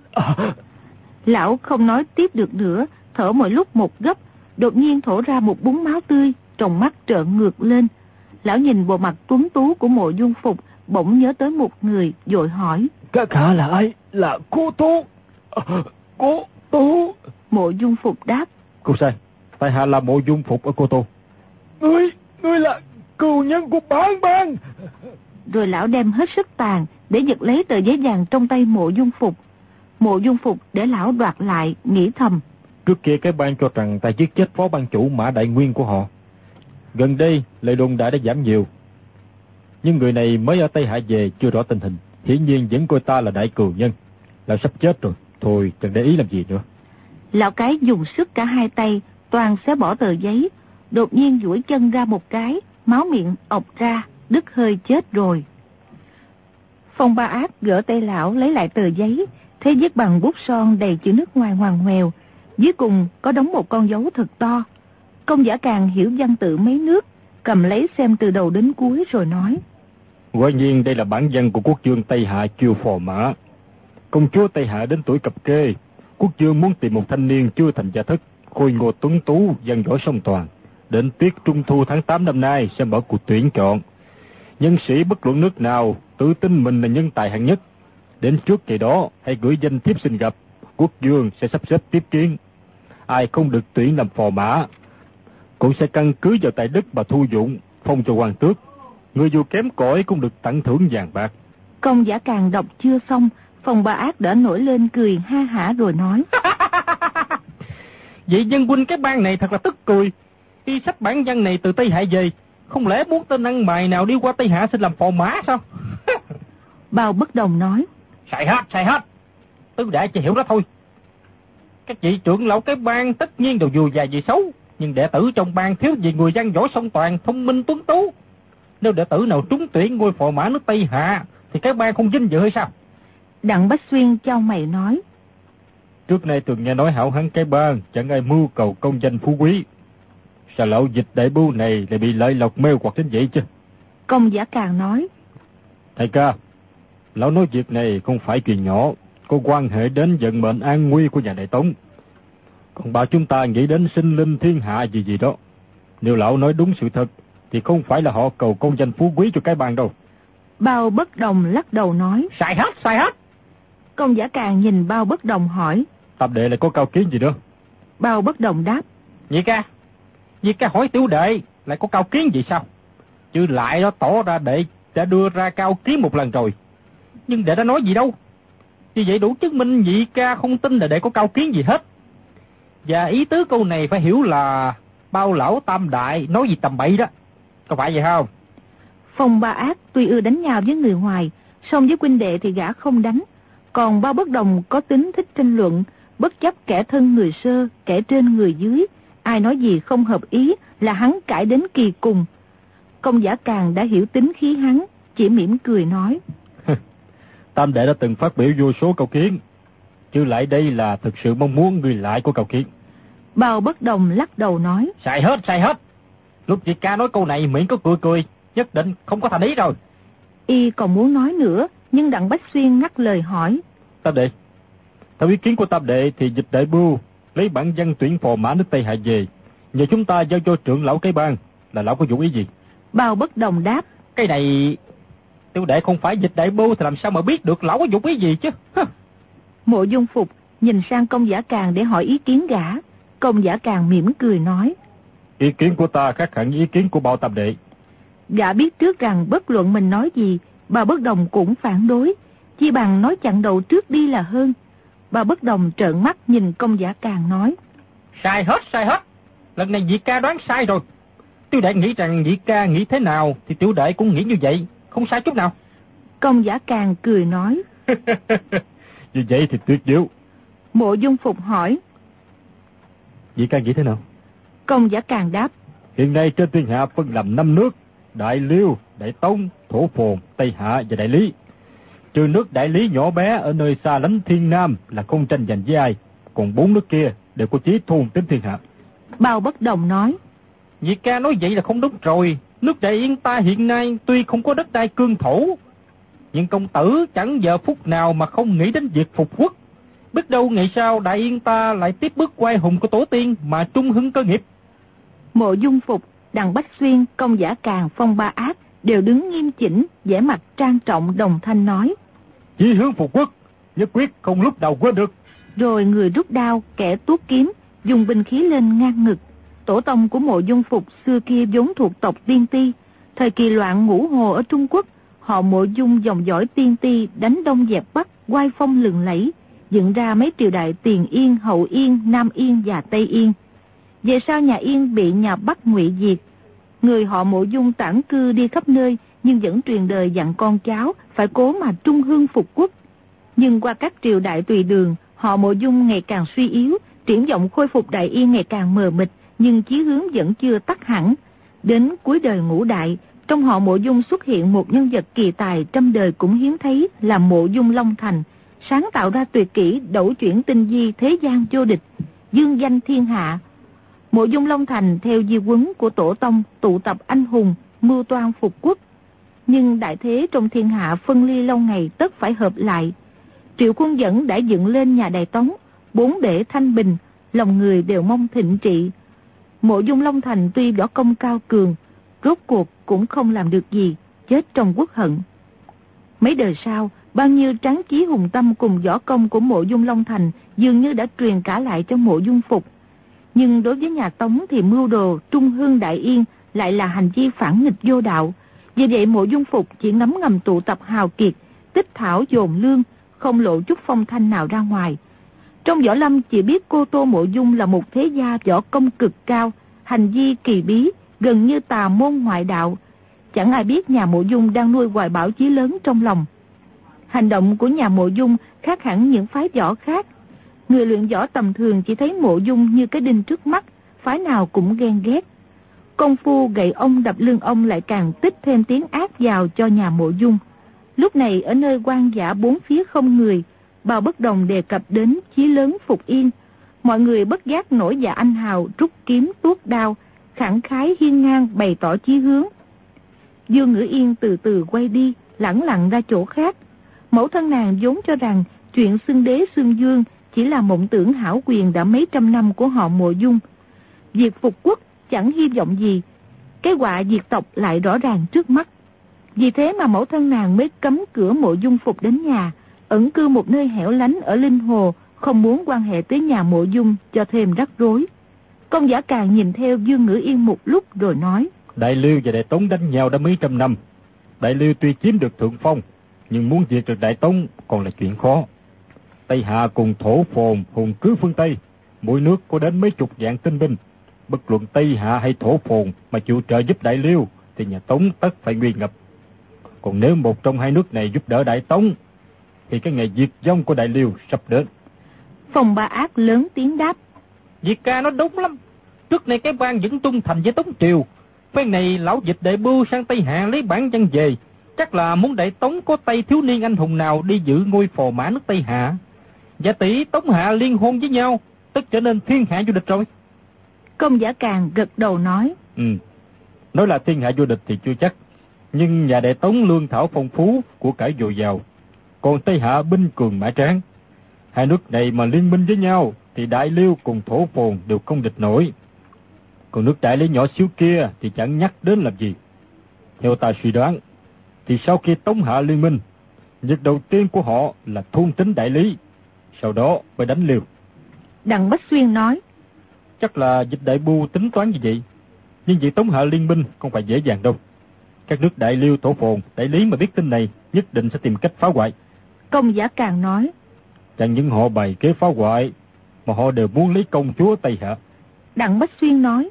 Lão không nói tiếp được nữa, thở mỗi lúc một gấp, đột nhiên thổ ra một búng máu tươi, tròng mắt trợn ngược lên. Lão nhìn bộ mặt tuấn tú của Mộ Dung Phục, bỗng nhớ tới một người, vội hỏi. Các hạ là ai? Là cô Tô. Cô Tô. Mộ Dung Phục đáp. Cô sai, tại hạ là Mộ Dung Phục ở Cô Tô. Ngươi là cừu nhân của bản ban. Rồi lão đem hết sức tàn để giật lấy tờ giấy vàng trong tay Mộ Dung Phục. Mộ Dung Phục để lão đoạt lại, nghĩ thầm. Trước kia cái ban cho rằng ta giết chết phó ban chủ Mã Đại Nguyên của họ. Gần đây lời đồn đại đã giảm nhiều, nhưng người này mới ở Tây Hạ về, chưa rõ tình hình, hiển nhiên vẫn coi ta là đại cừu nhân. Lão sắp chết rồi, thôi chẳng để ý làm gì nữa. Lão cái dùng sức cả hai tay, toàn xé bỏ tờ giấy, đột nhiên duỗi chân ra một cái, máu miệng ọc ra, đứt hơi chết rồi. Phong Ba Ác gỡ tay lão lấy lại tờ giấy, thấy viết bằng bút son đầy chữ nước ngoài ngoằn ngoèo, dưới cùng có đóng một con dấu thật to. Công Giả Càng hiểu văn tự mấy nước, cầm lấy xem từ đầu đến cuối rồi nói. Quả nhiên đây là bản văn của quốc vương Tây Hạ Chiêu Phò Mã. Công chúa Tây Hạ đến tuổi cập kê, quốc vương muốn tìm một thanh niên chưa thành gia thất, khôi ngô tuấn tú, văn võ song toàn. Đến tiết Trung Thu tháng 8 năm nay sẽ mở cuộc tuyển chọn. Nhân sĩ bất luận nước nào tự tin mình là nhân tài hạng nhất. Đến trước ngày đó hãy gửi danh thiếp xin gặp, quốc vương sẽ sắp xếp tiếp kiến. Ai không được tuyển làm phò mã cũng sẽ căn cứ vào tài đức mà thu dụng, phong cho quan tước. Người dù kém cỏi cũng được tặng thưởng vàng bạc. Công Giả Càng đọc chưa xong, Phong Ba Ác đã nổi lên cười ha hả rồi nói. Vậy dân huynh cái ban này thật là tức cười. Y sách bản văn này từ Tây Hạ về, Không lẽ muốn tên ăn mày nào đi qua Tây Hạ xin làm phò mã sao? Bao Bất Đồng nói. Sai hết. Tứ đệ chỉ hiểu đó thôi. Các vị trưởng lão cái bang tất nhiên đều vừa già vừa xấu, nhưng đệ tử trong bang thiếu gì người văn võ song toàn, thông minh tuấn tú. Nếu đệ tử nào trúng tuyển ngôi phò mã nước Tây Hạ thì cái bang không vinh dự hay sao? Đặng Bách Xuyên chau mày nói. Trước nay từng nghe nói hảo hán cái bang chẳng ai mưu cầu công danh phú quý. Sao lão Dịch đại bưu này lại bị lợi lộc mê hoặc đến vậy chứ? Công Giả Càng nói. Thầy ca, lão nói việc này không phải chuyện nhỏ, có quan hệ đến vận mệnh an nguy của nhà Đại Tống. Còn bảo chúng ta nghĩ đến sinh linh thiên hạ gì đó. Nếu lão nói đúng sự thật thì không phải là họ cầu công danh phú quý cho cái bang đâu. Bao Bất Đồng lắc đầu nói. Sai hết. Công Giả Càng nhìn Bao Bất Đồng hỏi. Tập đệ lại có cao kiến gì nữa? Bao Bất Đồng đáp. Vì ca hỏi tiểu đệ lại có cao kiến gì sao? Chứ lại đó tỏ ra đệ đã đưa ra cao kiến một lần rồi. Nhưng đệ đã nói gì đâu. Vì vậy đủ chứng minh nhị ca không tin là đệ có cao kiến gì hết. Và ý tứ câu này phải hiểu là Bao lão tam đại nói gì tầm bậy đó. Có phải vậy không? Phong Ba Ác tuy ưa đánh nhau với người ngoài, song với huynh đệ thì gã không đánh. Còn Bao Bất Đồng có tính thích tranh luận, bất chấp kẻ thân người sơ, kẻ trên người dưới. Ai nói gì không hợp ý là hắn cãi đến kỳ cùng. Công Giả Càng đã hiểu tính khí hắn, chỉ mỉm cười nói. Tam đệ đã từng phát biểu vô số câu kiến, chứ lại đây là thực sự mong muốn người lại của câu kiến. Bao Bất Đồng lắc đầu nói. Sai hết. Lúc chị ca nói câu này miệng có cười, nhất định không có thành ý rồi. Y còn muốn nói nữa, nhưng Đặng Bách Xuyên ngắt lời hỏi. Tam đệ, theo ý kiến của tam đệ thì Dịch đại bưu lấy bản văn tuyển phò mã nước Tây Hạ về, nhờ chúng ta giao cho trưởng lão cái bang, là lão có dụng ý gì? Bao Bất Đồng đáp. Cái này tiểu đệ không phải Dịch đại bưu thì làm sao mà biết được lão có dụng ý gì chứ? Mộ Dung Phục nhìn sang Công Giả Càng để hỏi ý kiến gã. Công Giả Càng mỉm cười nói. Ý kiến của ta khác hẳn ý kiến của Bao tam đệ. Gã biết trước rằng bất luận mình nói gì, Bao Bất Đồng cũng phản đối, chi bằng nói chặn đầu trước đi là hơn. Bao Bất Đồng trợn mắt nhìn Công Giả Càng nói. Sai hết. Lần này nhị ca đoán sai rồi. Tiểu đệ nghĩ rằng nhị ca nghĩ thế nào thì tiểu đệ cũng nghĩ như vậy, không sai chút nào. Công Giả Càng cười nói. Như vậy thì tuyệt diệu. Mộ Dung Phục hỏi. Nhị ca nghĩ thế nào? Công Giả Càng đáp. Hiện nay trên thiên hạ phân làm 5 nước: Đại Liêu, Đại Tông, Thổ Phồn, Tây Hạ và Đại Lý. Trừ nước Đại Lý nhỏ bé ở nơi xa lánh thiên nam là không tranh giành với ai, còn 4 nước kia đều có chí thôn tính thiên hạ. Bao Bất Đồng nói. Nhị ca nói vậy là không đúng rồi. Nước Đại Yên ta hiện nay tuy không có đất đai cương thổ, nhưng công tử chẳng giờ phút nào mà không nghĩ đến việc phục quốc. Biết đâu ngày sau Đại Yên ta lại tiếp bước quay hùng của tổ tiên mà trung hưng cơ nghiệp. Mộ Dung Phục, Đặng Bách Xuyên, Công Giả Càng, Phong Ba Ác đều đứng nghiêm chỉnh, vẻ mặt trang trọng đồng thanh nói. Chí hướng phục quốc, nhất quyết không lúc nào quên được. Rồi người rút đao, kẻ tuốt kiếm, dùng binh khí lên ngang ngực. Tổ tông của Mộ Dung Phục xưa kia vốn thuộc tộc Tiên Ti. Thời kỳ loạn Ngũ Hồ ở Trung Quốc, họ Mộ Dung dòng dõi Tiên Ti đánh Đông dẹp Bắc, oai phong lừng lẫy, dựng ra mấy triều đại Tiền Yên, Hậu Yên, Nam Yên và Tây Yên. Về sau nhà Yên bị nhà Bắc Ngụy diệt, người họ Mộ Dung tản cư đi khắp nơi, nhưng vẫn truyền đời dặn con cháu phải cố mà trung hương phục quốc. Nhưng qua các triều đại tùy đường, họ Mộ Dung ngày càng suy yếu, triển vọng khôi phục Đại Yên ngày càng mờ mịt, nhưng chí hướng vẫn chưa tắt hẳn. Đến cuối đời Ngũ Đại, trong họ Mộ Dung xuất hiện một nhân vật kỳ tài trăm đời cũng hiếm thấy là Mộ Dung Long Thành, sáng tạo ra tuyệt kỹ đẩu chuyển tinh di thế gian vô địch, dương danh thiên hạ. Mộ Dung Long Thành theo di huấn của tổ tông tụ tập anh hùng, mưu toan phục quốc. Nhưng đại thế trong thiên hạ phân ly lâu ngày tất phải hợp lại. Triệu Quân Dẫn đã dựng lên nhà Đại Tống, 4 bể thanh bình, lòng người đều mong thịnh trị. Mộ Dung Long Thành tuy võ công cao cường, rốt cuộc cũng không làm được gì, chết trong quốc hận. Mấy đời sau, bao nhiêu tráng chí hùng tâm cùng võ công của Mộ Dung Long Thành dường như đã truyền cả lại cho Mộ Dung Phục. Nhưng đối với nhà Tống thì mưu đồ trung hương Đại Yên lại là hành vi phản nghịch vô đạo. Vì vậy Mộ Dung Phục chỉ ngấm ngầm tụ tập hào kiệt, tích thảo dồn lương, không lộ chút phong thanh nào ra ngoài. Trong võ lâm chỉ biết cô Tô Mộ Dung là một thế gia võ công cực cao, hành vi kỳ bí, gần như tà môn ngoại đạo. Chẳng ai biết nhà Mộ Dung đang nuôi hoài bão chí lớn trong lòng. Hành động của nhà Mộ Dung khác hẳn những phái võ khác. Người luyện võ tầm thường chỉ thấy Mộ Dung như cái đinh trước mắt, phái nào cũng ghen ghét. Công phu gậy ông đập lưng ông lại càng tích thêm tiếng ác vào cho nhà Mộ Dung. Lúc này ở nơi hoang dã bốn phía không người, Bào Bất Đồng đề cập đến chí lớn Phục Yên. Mọi người bất giác nổi dạ anh hào, rút kiếm tuốt đao, khẳng khái hiên ngang bày tỏ chí hướng. Dương Ngữ Yên từ từ quay đi, lẳng lặng ra chỗ khác. Mẫu thân nàng vốn cho rằng chuyện xưng đế xưng dương chỉ là mộng tưởng hão quyền đã mấy trăm năm của họ Mộ Dung. Việc phục quốc chẳng hy vọng gì, cái họa diệt tộc lại rõ ràng trước mắt. Vì thế mà mẫu thân nàng mới cấm cửa Mộ Dung Phục đến nhà, ẩn cư một nơi hẻo lánh ở Linh Hồ, không muốn quan hệ tới nhà Mộ Dung cho thêm rắc rối. Công Giả Càng nhìn theo Dương Ngữ Yên một lúc rồi nói: Đại Liêu và Đại Tống đánh nhau đã mấy trăm năm. Đại Liêu tuy chiếm được thượng phong, nhưng muốn diệt được Đại Tống còn là chuyện khó. Tây Hạ cùng Thổ Phồn hùng cứ phương Tây, mỗi nước có đến mấy chục vạn tinh binh. Bất luận Tây Hạ hay Thổ Phồn mà chịu trợ giúp Đại Liêu thì nhà Tống tất phải nguy ngập. Còn nếu một trong hai nước này giúp đỡ Đại Tống thì cái ngày diệt vong của Đại Liêu sắp đến. Phong Ba Ác lớn tiếng đáp: Diệt ca nói đúng lắm. Trước này cái quan vẫn trung thành với Tống triều. Phen này lão dịch Đại Bưu sang Tây Hạ lấy bản văn về, chắc là muốn Đại Tống có Tây thiếu niên anh hùng nào đi giữ ngôi phò mã nước Tây Hạ. Giả tỷ Tống Hạ liên hôn với nhau, tất trở nên thiên hạ vô địch rồi. Công Giả Càng gật đầu nói: Nói là thiên hạ vô địch thì chưa chắc, nhưng nhà Đại Tống lương thảo phong phú, của cải dồi dào, còn Tây Hạ binh cường mã tráng. Hai nước này mà liên minh với nhau thì Đại Liêu cùng Thổ Phồn đều không địch nổi. Còn nước Đại Lý nhỏ xíu kia thì chẳng nhắc đến làm gì. Theo ta suy đoán thì sau khi Tống Hạ liên minh, việc đầu tiên của họ là thôn tính Đại Lý, sau đó mới đánh Liêu. Đặng Bách Xuyên nói: Chắc là dịch Đại Bưu tính toán như vậy, nhưng việc Tống Hạ liên minh không phải dễ dàng đâu. Các nước Đại Liêu, Thổ Phồn, Đại Lý mà biết tin này nhất định sẽ tìm cách phá hoại. Công Giả Càng nói: Chẳng những họ bày kế phá hoại, mà họ đều muốn lấy công chúa Tây Hạ. Đặng Bách Xuyên nói: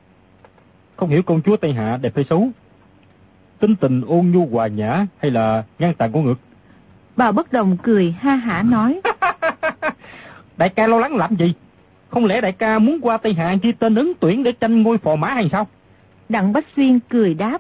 Không hiểu công chúa Tây Hạ đẹp hay xấu, tính tình ôn nhu hòa nhã hay là ngang tàn có ngược? Bào Bất Đồng cười ha hả nói: Đại ca lo lắng làm gì? Không lẽ đại ca muốn qua Tây Hạ ghi tên ứng tuyển để tranh ngôi phò mã hay sao? Đặng Bách Xuyên cười đáp: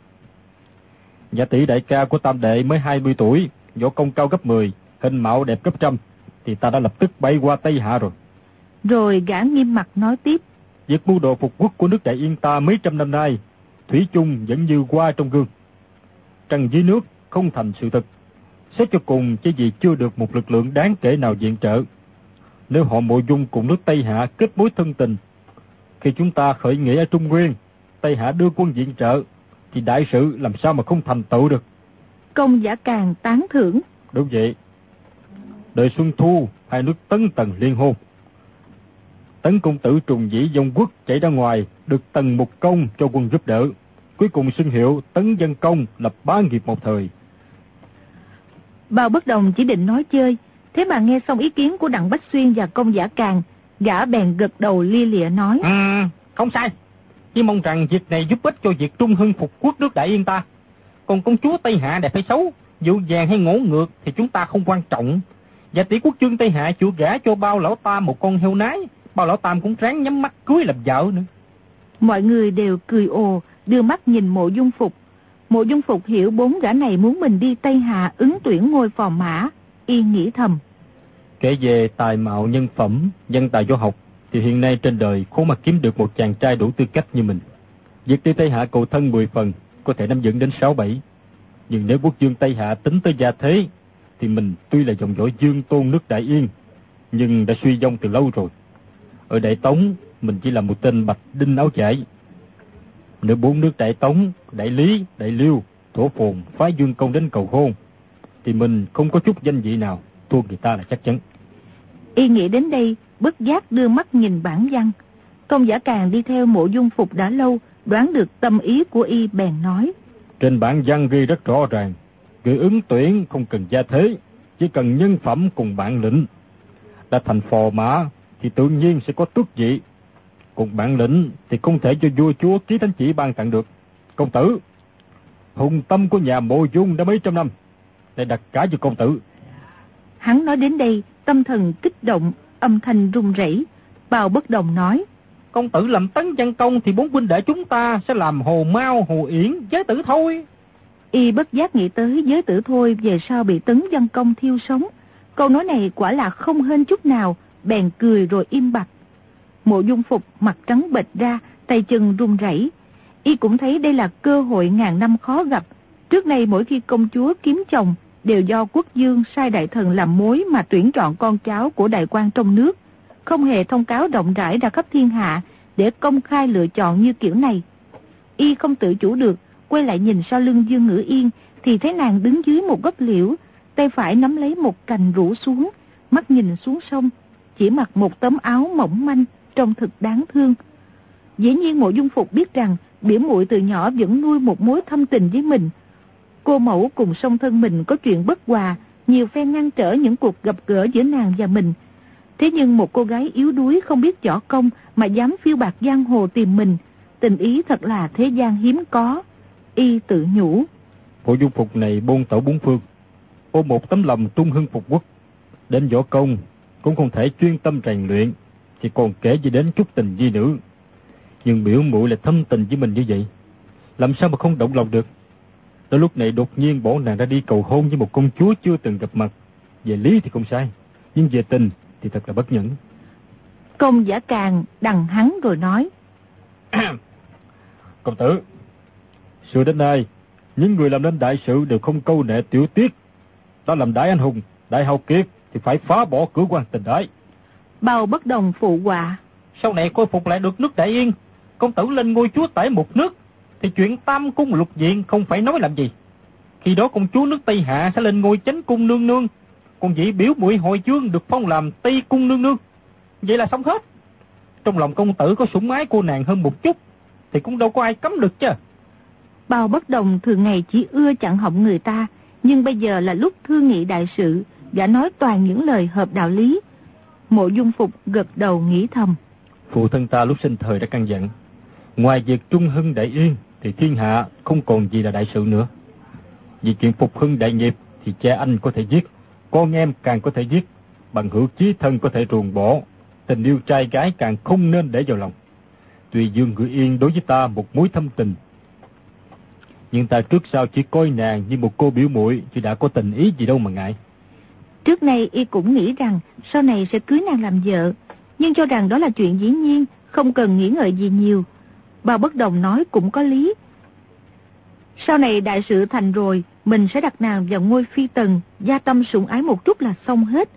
Giả tỷ đại ca của Tam Đệ mới 20 tuổi, võ công cao gấp 10, hình mạo đẹp gấp trăm, thì ta đã lập tức bay qua Tây Hạ rồi. Rồi gã nghiêm mặt nói tiếp: Việc mưu đồ phục quốc của nước Đại Yên ta mấy trăm năm nay, thủy chung vẫn như hoa trong gương. Trăng dưới nước không thành sự thật. Xét cho cùng chỉ vì chưa được một lực lượng đáng kể nào viện trợ. Nếu họ Mộ Dung cùng nước Tây Hạ kết mối thân tình, khi chúng ta khởi nghĩa ở Trung Nguyên, Tây Hạ đưa quân viện trợ, thì đại sự làm sao mà không thành tựu được. Công Giả Càng tán thưởng: Đúng vậy. Đời Xuân Thu, hai nước Tấn Tần liên hôn. Tấn công tử Trùng Vĩ Vong Quốc chạy ra ngoài, được Tần Mục Công cho quân giúp đỡ, cuối cùng xưng hiệu Tấn Dân Công, lập bá nghiệp một thời. Bào Bất Đồng chỉ định nói chơi, thế mà nghe xong ý kiến của Đặng Bách Xuyên và Công Giả Càng, gã bèn gật đầu lia lịa nói: Không sai, chỉ mong rằng việc này giúp ích cho việc trung hưng phục quốc nước Đại Yên ta. Còn công chúa Tây Hạ đẹp hay xấu, dịu dàng hay ngỗ ngược thì chúng ta không quan trọng. Và tỷ quốc chương Tây Hạ chịu gả cho Bao lão tam một con heo nái, Bao lão tam cũng ráng nhắm mắt cưới làm vợ nữa. Mọi người đều cười ồ, đưa mắt nhìn Mộ Dung Phục. Mộ Dung Phục hiểu bốn gã này muốn mình đi Tây Hạ ứng tuyển ngôi phò mã, y nghĩ thầm: Kể về tài mạo nhân phẩm, dân tài võ học, thì hiện nay trên đời khó mà kiếm được một chàng trai đủ tư cách như mình. Việc đi Tây Hạ cầu thân 10 phần, có thể nắm vững đến 6-7. Nhưng nếu quốc dương Tây Hạ tính tới gia thế, thì mình tuy là dòng dõi Dương Tôn nước Đại Yên, nhưng đã suy vong từ lâu rồi. Ở Đại Tống, mình chỉ là một tên bạch đinh áo chải. Nếu bốn nước Đại Tống, Đại Lý, Đại Liêu, Thổ Phồn phái Dương Công đến cầu hôn, thì mình không có chút danh vị nào, thua người ta là chắc chắn. Y nghĩ đến đây, bất giác đưa mắt nhìn bản văn. Công Giả Càng đi theo Mộ Dung Phục đã lâu, đoán được tâm ý của y bèn nói: Trên bản văn ghi rất rõ ràng, người ứng tuyển không cần gia thế, chỉ cần nhân phẩm cùng bản lĩnh. Đã thành phò mã thì tự nhiên sẽ có tước vị. Còn bản lĩnh thì không thể cho vua chúa ký thánh chỉ ban tặng được. Công tử, hùng tâm của nhà Mộ Dung đã mấy trăm năm, để đặt cả cho công tử. Hắn nói đến đây, tâm thần kích động, âm thanh run rẩy. Bào Bất Đồng nói: Công tử làm tấn văn công thì bốn huynh đệ chúng ta sẽ làm Hồ Mao, Hồ Yển, Giới Tử thôi. Y bất giác nghĩ tới Giới Tử thôi về sau bị Tấn Văn Công thiêu sống. Câu nói này quả là không hên chút nào, bèn cười rồi im bặt. Mộ Dung Phục mặt trắng bệch ra, tay chân run rẩy. Y cũng thấy đây là cơ hội ngàn năm khó gặp. Trước đây mỗi khi công chúa kiếm chồng đều do quốc dương sai đại thần làm mối mà tuyển chọn con cháu của đại quan trong nước, không hề thông cáo rộng rãi ra khắp thiên hạ để công khai lựa chọn như kiểu này. Y không tự chủ được, quay lại nhìn sau lưng Dương Ngữ Yên thì thấy nàng đứng dưới một gốc liễu, tay phải nắm lấy một cành rũ xuống, mắt nhìn xuống sông, chỉ mặc một tấm áo mỏng manh, trông thực đáng thương. Dĩ nhiên Mộ Dung Phục biết rằng biểu muội từ nhỏ vẫn nuôi một mối thâm tình với mình. Cô mẫu cùng song thân mình có chuyện bất hòa, nhiều phen ngăn trở những cuộc gặp gỡ giữa nàng và mình. Thế nhưng một cô gái yếu đuối không biết võ công mà dám phiêu bạt giang hồ tìm mình, tình ý thật là thế gian hiếm có. Y tự nhủ: Mộ Dung Phục này bôn tẩu bốn phương, ôm một tấm lòng trung hưng phục quốc, đến võ công cũng không thể chuyên tâm rèn luyện, thì còn kể gì đến chút tình di nữ. Nhưng biểu muội là thâm tình với mình như vậy, làm sao mà không động lòng được. Đến lúc này đột nhiên bỏ nàng ra đi cầu hôn với một công chúa chưa từng gặp mặt, về lý thì không sai, nhưng về tình thì thật là bất nhẫn. Công Giả Càng đằng hắn rồi nói: Công tử, xưa đến nay những người làm nên đại sự đều không câu nệ tiểu tiết. Ta làm đại anh hùng, đại hào kiệt thì phải phá bỏ cửa quan tình ái. Bào Bất Đồng phụ họa: Sau này khôi phục lại được nước Đại Yên, công tử lên ngôi chúa tể một nước, thì chuyện tam cung lục viện không phải nói làm gì. Khi đó công chúa nước Tây Hạ sẽ lên ngôi chánh cung nương nương, còn vị biểu muội Hội Dương được phong làm Tây cung nương nương. Vậy là xong hết. Trong lòng công tử có sủng ái cô nàng hơn một chút thì cũng đâu có ai cấm được chứ. Bào Bất Đồng thường ngày chỉ ưa chặn họng người ta, nhưng bây giờ là lúc thương nghị đại sự, gã nói toàn những lời hợp đạo lý. Mộ Dung Phục gật đầu nghĩ thầm: Phụ thân ta lúc sinh thời đã căn dặn, ngoài việc trung hưng đại yên thì thiên hạ không còn gì là đại sự nữa. Vì chuyện phục hưng đại nghiệp thì cha anh có thể giết, con em càng có thể giết, bằng hữu chí thân có thể ruồng bỏ, tình yêu trai gái càng không nên để vào lòng. Tuy Dương Ngữ Yên đối với ta một mối thâm tình, nhưng ta trước sau chỉ coi nàng như một cô biểu muội, chứ đã có tình ý gì đâu mà ngại. Trước nay y cũng nghĩ rằng sau này sẽ cưới nàng làm vợ, nhưng cho rằng đó là chuyện dĩ nhiên, không cần nghĩ ngợi gì nhiều. Bào Bất Đồng nói cũng có lý. Sau này đại sự thành rồi, mình sẽ đặt nàng vào ngôi phi tần, gia tâm sủng ái một chút là xong hết.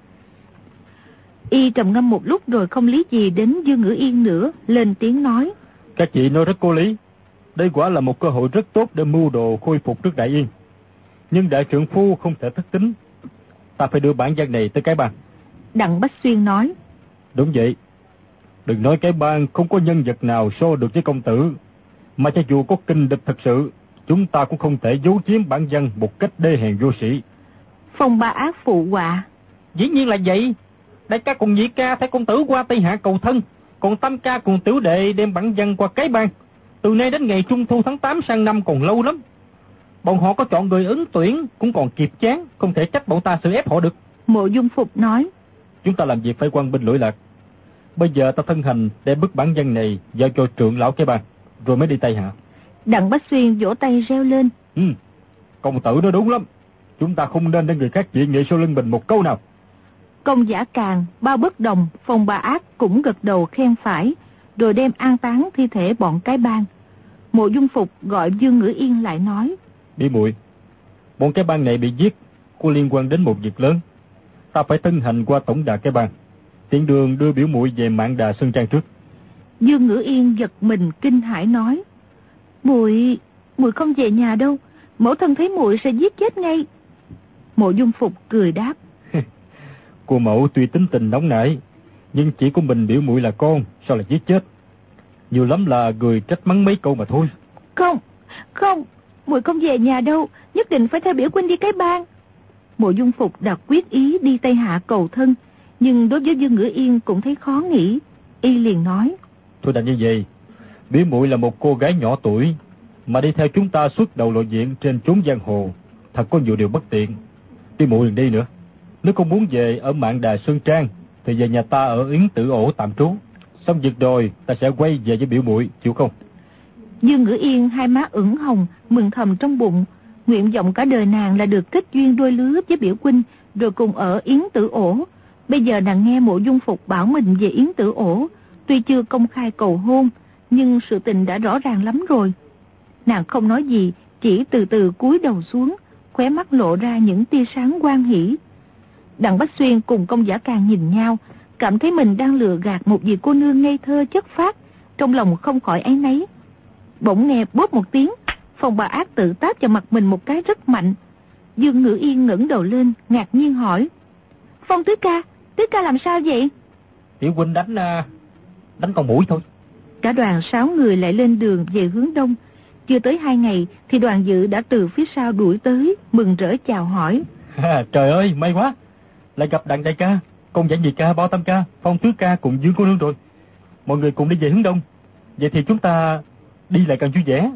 Y trầm ngâm một lúc rồi không lý gì đến Dương Ngữ Yên nữa, lên tiếng nói: Các chị nói rất có lý. Đây quả là một cơ hội rất tốt để mưu đồ khôi phục nước Đại Yên. Nhưng đại trượng phu không thể thất tín. Ta phải đưa bản văn này tới cái bang. Đặng Bách Xuyên nói: Đúng vậy. Đừng nói cái bang không có nhân vật nào so được với công tử, mà cho dù có kinh địch thật sự, chúng ta cũng không thể giấu giếm bản văn một cách đê hèn vô sĩ. Phong Ba Ác phụ họa: Dĩ nhiên là vậy. Đại ca cùng nhị ca phải công tử qua Tây Hạ cầu thân, còn tam ca cùng tiểu đệ đem bản văn qua cái bang. Từ nay đến ngày Trung Thu tháng 8 sang năm còn lâu lắm. Bọn họ có chọn người ứng tuyển cũng còn kịp chán, không thể trách bọn ta sự ép họ được. Mộ Dung Phục nói: Chúng ta làm việc phải quan binh lỗi lạc. Bây giờ ta thân hành đem bức bản văn này giao cho trưởng lão cái bang, rồi mới đi Tây Hạ. Đặng Bách Xuyên vỗ tay reo lên: Công tử nói đúng lắm. Chúng ta không nên để người khác dị nghị sau lưng mình một câu nào. Công Giả Càng, Bao Bất Đồng, Phong Ba Ác cũng gật đầu khen phải, rồi đem an táng thi thể bọn cái bang. Mộ Dung Phục gọi Dương Ngữ Yên lại nói: Biểu muội, bọn cái bang này bị giết có liên quan đến một việc lớn. Ta phải thân hành qua tổng đà cái bang, tiện đường đưa biểu muội về Mạn Đà Sơn Trang trước. Dương Ngữ Yên giật mình kinh hãi nói: Muội không về nhà đâu, mẫu thân thấy muội sẽ giết chết ngay. Mộ Dung Phục cười đáp: Cô mẫu tuy tính tình nóng nảy, nhưng chỉ có mình biểu muội là con, sao lại giết chết? Nhiều lắm là người trách mắng mấy câu mà thôi. Không, muội không về nhà đâu, nhất định phải theo biểu huynh đi cái bang. Mộ Dung Phục đặt quyết ý đi Tây Hạ cầu thân, nhưng đối với Dương Ngữ Yên cũng thấy khó nghĩ. Y liền nói: Thôi đành như vậy, Biểu muội là một cô gái nhỏ tuổi mà đi theo chúng ta xuất đầu lộ diện trên chốn giang hồ, thật có nhiều điều bất tiện. Biểu muội đừng đi nữa. Nếu không muốn về ở Mạn Đà Sơn Trang thì về nhà ta ở Yến Tử Ổ tạm trú. Xong việc rồi ta sẽ quay về với biểu muội, chịu không? Dương Ngữ Yên hai má ửng hồng, mừng thầm trong bụng. Nguyện vọng cả đời nàng là được kết duyên đôi lứa với biểu huynh, rồi cùng ở Yến Tử Ổ. Bây giờ nàng nghe Mộ Dung Phục bảo mình về Yến Tử Ổ, tuy chưa công khai cầu hôn, nhưng sự tình đã rõ ràng lắm rồi. Nàng không nói gì, chỉ từ từ cúi đầu xuống, khóe mắt lộ ra những tia sáng hoan hỉ. Đặng Bách Xuyên cùng Công Giả Càng nhìn nhau, cảm thấy mình đang lừa gạt một vị cô nương ngây thơ chất phác, trong lòng không khỏi áy náy. Bỗng nghe bốp một tiếng, Phong Ba Ác tự tát vào mặt mình một cái rất mạnh. Dương Ngữ Yên ngẩng đầu lên, ngạc nhiên hỏi: Phong tứ ca làm sao vậy? Tiểu huynh đánh con muỗi thôi. Cả đoàn 6 người lại lên đường về hướng đông. Chưa tới 2 ngày thì Đoàn Dự đã từ phía sau đuổi tới, mừng rỡ chào hỏi. Trời ơi, may quá, lại gặp Đặng đại ca, Công Giả nhị ca, Bao Tam ca, Phong tứ ca cùng Dương cô nương rồi. Mọi người cùng đi về hướng đông. Vậy thì chúng ta đi lại càng vui vẻ.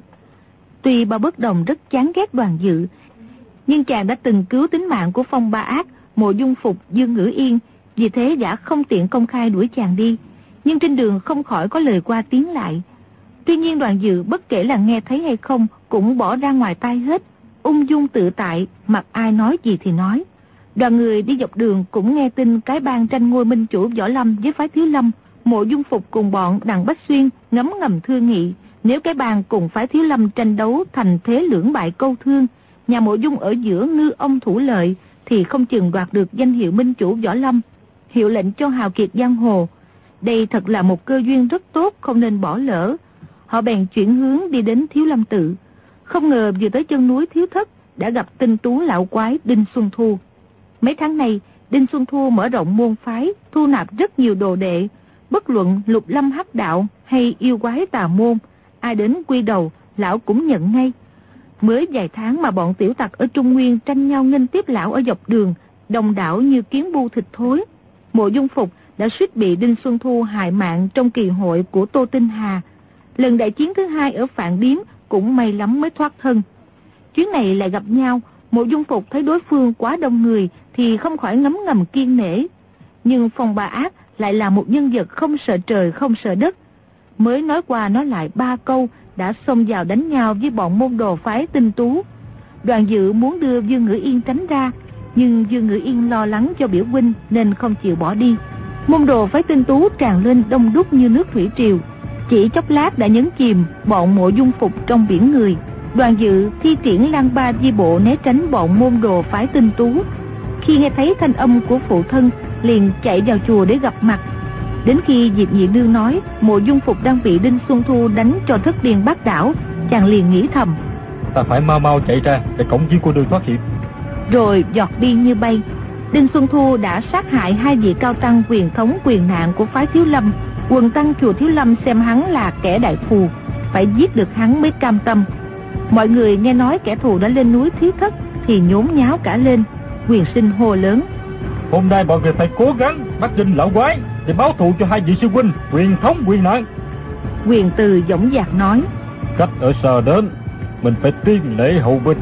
Tuy Bao Bất Đồng rất chán ghét Đoàn Dự, nhưng chàng đã từng cứu tính mạng của Phong Ba Ác, Mộ Dung Phục, Dương Ngữ Yên, vì thế đã không tiện công khai đuổi chàng đi. Nhưng trên đường không khỏi có lời qua tiếng lại. Tuy nhiên Đoàn Dự bất kể là nghe thấy hay không cũng bỏ ra ngoài tai hết, ung dung tự tại, mặc ai nói gì thì nói. Đoàn người đi dọc đường cũng nghe tin cái bang tranh ngôi minh chủ Võ Lâm với phái Thiếu Lâm. Mộ Dung Phục cùng bọn Đặng Bách Xuyên ngấm ngầm thương nghị, nếu cái bang cùng phái Thiếu Lâm tranh đấu thành thế lưỡng bại câu thương, nhà Mộ Dung ở giữa ngư ông thủ lợi, thì không chừng đoạt được danh hiệu minh chủ Võ Lâm, hiệu lệnh cho hào kiệt giang hồ. Đây thật là một cơ duyên rất tốt, không nên bỏ lỡ. Họ bèn chuyển hướng đi đến Thiếu Lâm Tự. Không ngờ vừa tới chân núi Thiếu Thất đã gặp tinh tú lão quái Đinh Xuân Thu. Mấy tháng này Đinh Xuân Thu mở rộng môn phái, thu nạp rất nhiều đồ đệ. Bất luận Lục Lâm Hắc Đạo hay yêu quái tà môn, ai đến quy đầu lão cũng nhận ngay. Mới vài tháng mà bọn tiểu tặc ở Trung Nguyên tranh nhau nghênh tiếp lão ở dọc đường, đồng đảo như kiến bu thịt thối. Mộ Dung Phục đã suýt bị Đinh Xuân Thu hại mạng trong kỳ hội của Tô Tinh Hà. Lần đại chiến thứ 2 ở Phạn Điếm cũng may lắm mới thoát thân. Chuyến này lại gặp nhau, Mộ Dung Phục thấy đối phương quá đông người thì không khỏi ngấm ngầm kiêng nể. Nhưng Phong Ba Ác lại là một nhân vật không sợ trời không sợ đất. Mới nói qua nói lại 3 câu đã xông vào đánh nhau với bọn môn đồ phái Tinh Tú. Đoàn Dự muốn đưa Dương Ngữ Yên tránh ra, nhưng Dương Ngữ Yên lo lắng cho biểu huynh nên không chịu bỏ đi. Môn đồ phái Tinh Tú tràn lên đông đúc như nước thủy triều, chỉ chốc lát đã nhấn chìm bọn Mộ Dung Phục trong biển người. Đoàn Dự thi triển Lang Ba Di Bộ né tránh bọn môn đồ phái Tinh Tú. Khi nghe thấy thanh âm của phụ thân, liền chạy vào chùa để gặp mặt. Đến khi Diệp Nhị Nương nói Mộ Dung Phục đang bị Đinh Xuân Thu đánh cho thất điên bát đảo, chàng liền nghĩ thầm: Ta phải mau chạy ra để cổng viên cô nương thoát hiểm. Rồi giọt đi như bay. Đinh Xuân Thu đã sát hại 2 vị cao tăng quyền thống quyền nạn của phái Thiếu Lâm. Quần tăng chùa Thiếu Lâm xem hắn là kẻ đại thù, phải giết được hắn mới cam tâm. Mọi người nghe nói kẻ thù đã lên núi Thiếu Thất thì nhốn nháo cả lên. Quyền Sinh hô lớn: Hôm nay bọn người phải cố gắng bắt Đinh lão quái để báo thù cho 2 vị sư huynh quyền thống quyền nạn. Quyền Từ dõng dạc nói: Cách ở xa đến, mình phải tiên lễ hậu binh.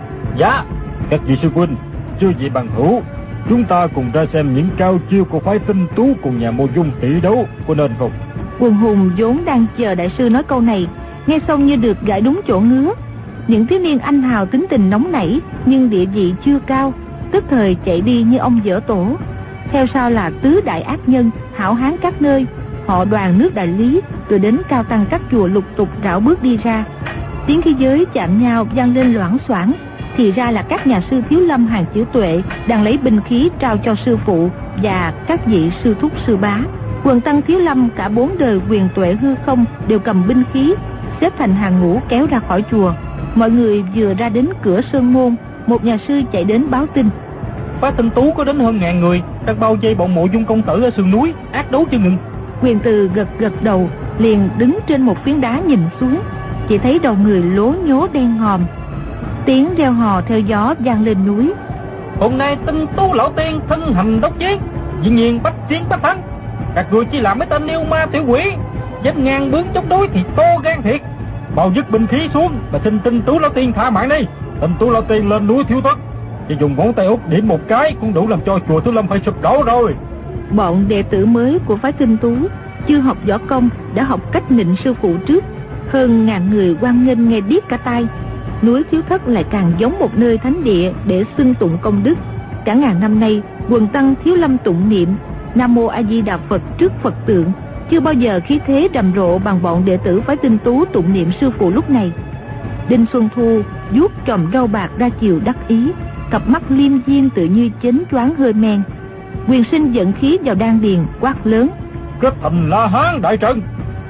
Dạ. Các vị sư huynh, chưa gì bằng hữu, chúng ta cùng ra xem những cao chiêu của phái Tinh Tú cùng nhà Mộ Dung tỷ đấu, có nên không? Quần hùng vốn đang chờ đại sư nói câu này, nghe xong như được gãi đúng chỗ ngứa. Những thiếu niên anh hào tính tình nóng nảy, nhưng địa vị chưa cao, tức thời chạy đi như ông dở tổ. Theo sau là tứ đại ác nhân, hảo hán các nơi, họ Đoàn nước Đại Lý, rồi đến cao tăng các chùa lục tục rảo bước đi ra. Tiếng khí giới chạm nhau vang lên loảng xoảng, thì ra là các nhà sư Thiếu Lâm hàng chữ tuệ đang lấy binh khí trao cho sư phụ và các vị sư thúc sư bá. Quần tăng Thiếu Lâm cả 4 đời quyền tuệ hư không đều cầm binh khí, xếp thành hàng ngũ kéo ra khỏi chùa. Mọi người vừa ra đến cửa sơn môn, một nhà sư chạy đến báo tin: Phái Tinh Tú có đến hơn 1000 người đang bao vây bọn Mộ Dung công tử ở sườn núi, ác đấu chưa ngừng. Quyền Từ gật đầu, liền đứng trên một phiến đá nhìn xuống, chỉ thấy đầu người lố nhố đen ngòm. Tiếng reo hò theo gió vang lên núi: Hôm nay Tinh Tú lão tiên thân hành đốc chiến, dĩ nhiên bách chiến bách thắng. Các người chỉ là mấy tên yêu ma tiểu quỷ, dám ngang bướng chống đối thì to gan thiệt. Mau dứt binh khí xuống và xin Tinh Tú Lão Tiên tha mạng đi. Tinh Tú Lão Tiên lên núi Thiếu Thất, chỉ dùng ngón tay út điểm một cái cũng đủ làm cho chùa Thiếu Lâm phải sụp đổ rồi. Bọn đệ tử mới của phái Tinh Tú chưa học võ công đã học cách nịnh sư phụ trước. Hơn ngàn người hoan nghênh nghe điếc cả tai. Núi Thiếu Thất lại càng giống một nơi thánh địa để xưng tụng công đức. Cả ngàn năm nay, quần tăng Thiếu Lâm tụng niệm Nam Mô A Di Đà Phật trước Phật tượng, chưa bao giờ khí thế rầm rộ bằng bọn đệ tử phái Tinh Tú tụng niệm sư phụ lúc này. Đinh Xuân Thu vuốt chòm râu bạc ra chiều đắc ý, cặp mắt liêm diêm tự như chến choáng hơi men. Quyền Sinh dẫn khí vào đan điền quát lớn: Kết thành La Hán đại trận.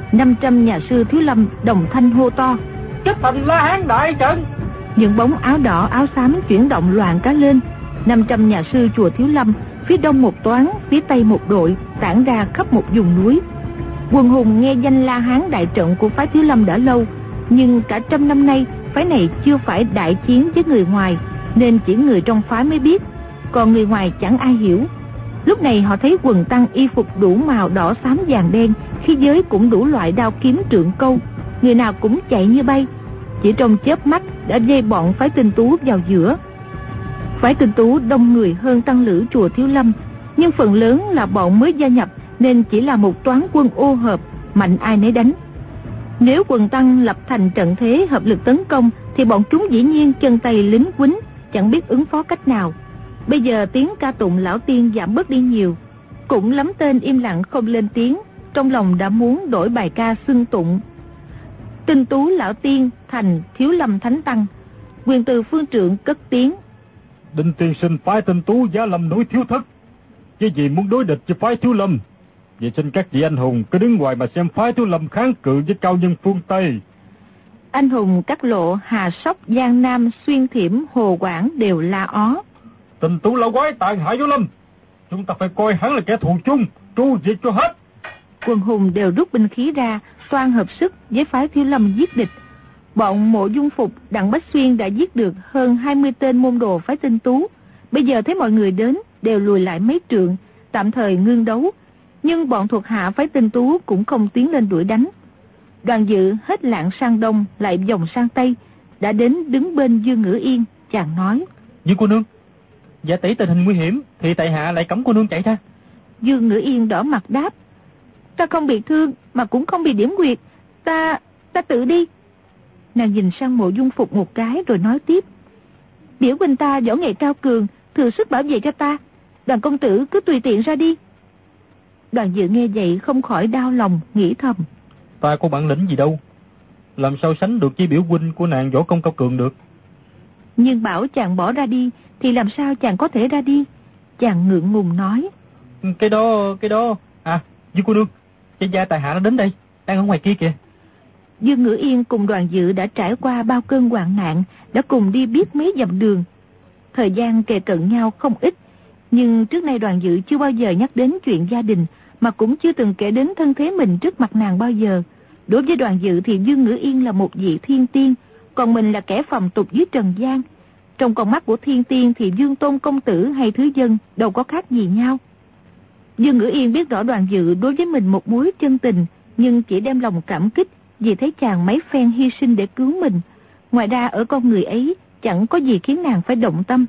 500 nhà sư Thiếu Lâm đồng thanh hô to: Kết thành La Hán đại trận. Những bóng áo đỏ áo xám chuyển động loạn cả lên. 500 nhà sư chùa Thiếu Lâm, phía đông một toán, phía tây một đội, tản ra khắp một vùng núi. Quần hùng nghe danh La Hán đại trận của phái Thiếu Lâm đã lâu, nhưng cả trăm năm nay phái này chưa phải đại chiến với người ngoài, nên chỉ người trong phái mới biết, còn người ngoài chẳng ai hiểu. Lúc này họ thấy quần tăng y phục đủ màu đỏ xám vàng đen, khí giới cũng đủ loại đao kiếm trượng câu, người nào cũng chạy như bay. Chỉ trong chớp mắt đã dây bọn phái Tinh Tú vào giữa. Phái Tinh Tú đông người hơn tăng lữ chùa Thiếu Lâm, nhưng phần lớn là bọn mới gia nhập nên chỉ là một toán quân ô hợp, mạnh ai nấy đánh. Nếu quần tăng lập thành trận thế hợp lực tấn công thì bọn chúng dĩ nhiên chân tay lính quýnh, chẳng biết ứng phó cách nào. Bây giờ tiếng ca tụng lão tiên giảm bớt đi nhiều, cũng lắm tên im lặng không lên tiếng, trong lòng đã muốn đổi bài ca xưng tụng Tinh Tú Lão Tiên thành Thiếu Lâm Thánh Tăng. Quyền từ phương trượng cất tiếng: Đinh tiên sinh phái Tinh Tú giá lâm núi Thiếu Thất, chứ gì muốn đối địch với phái Thiếu Lâm. Vậy xin các vị anh hùng cứ đứng ngoài mà xem phái Thiếu Lâm kháng cự với cao nhân phương Tây. Anh hùng các lộ Hà Sóc, Giang Nam, Xuyên Thiểm, Hồ Quảng đều la ó: Tinh Tú lão quái tàn hại Thiếu Lâm, chúng ta phải coi hắn là kẻ thù chung, tru diệt cho hết. Quần hùng đều rút binh khí ra, toan hợp sức với phái Thiếu Lâm giết địch. Bọn Mộ Dung Phục, Đặng Bách Xuyên đã giết được hơn 20 tên môn đồ phái Tinh Tú. Bây giờ thấy mọi người đến, đều lùi lại mấy trượng, tạm thời ngưng đấu. Nhưng bọn thuộc hạ phái Tinh Tú cũng không tiến lên đuổi đánh. Đoàn Dự hết lạng sang đông, lại vòng sang tây, đã đến đứng bên Dương Ngữ Yên. Chàng nói: Dương cô nương, giả tỷ tình hình nguy hiểm thì tại hạ lại cấm cô nương chạy ra. Dương Ngữ Yên đỏ mặt đáp: Ta không bị thương mà cũng không bị điểm quyệt, ta tự đi. Nàng nhìn sang Mộ Dung Phục một cái rồi nói tiếp: Biểu huynh ta võ nghệ cao cường, thừa sức bảo vệ cho ta, Đoàn công tử cứ tùy tiện ra đi. Đoàn Dự nghe vậy không khỏi đau lòng, nghĩ thầm: Ta có bản lĩnh gì đâu, làm sao sánh được với biểu huynh của nàng võ công cao cường được. Nhưng bảo chàng bỏ ra đi thì làm sao chàng có thể ra đi? Chàng ngượng ngùng nói: Cái đó, Dương cô nương, cha gia tài hạ nó đến đây, đang ở ngoài kia kìa. Dương Ngữ Yên cùng Đoàn Dự đã trải qua bao cơn hoạn nạn, đã cùng đi biết mấy dặm đường. Thời gian kề cận nhau không ít, nhưng trước nay Đoàn Dự chưa bao giờ nhắc đến chuyện gia đình, mà cũng chưa từng kể đến thân thế mình trước mặt nàng bao giờ. Đối với Đoàn Dự thì Dương Ngữ Yên là một vị thiên tiên, còn mình là kẻ phàm tục dưới trần gian. Trong con mắt của thiên tiên thì Dương Tôn công tử hay thứ dân đâu có khác gì nhau. Dương Ngữ Yên biết rõ Đoàn Dự đối với mình một mối chân tình, nhưng chỉ đem lòng cảm kích vì thấy chàng mấy phen hy sinh để cứu mình. Ngoài ra ở con người ấy chẳng có gì khiến nàng phải động tâm.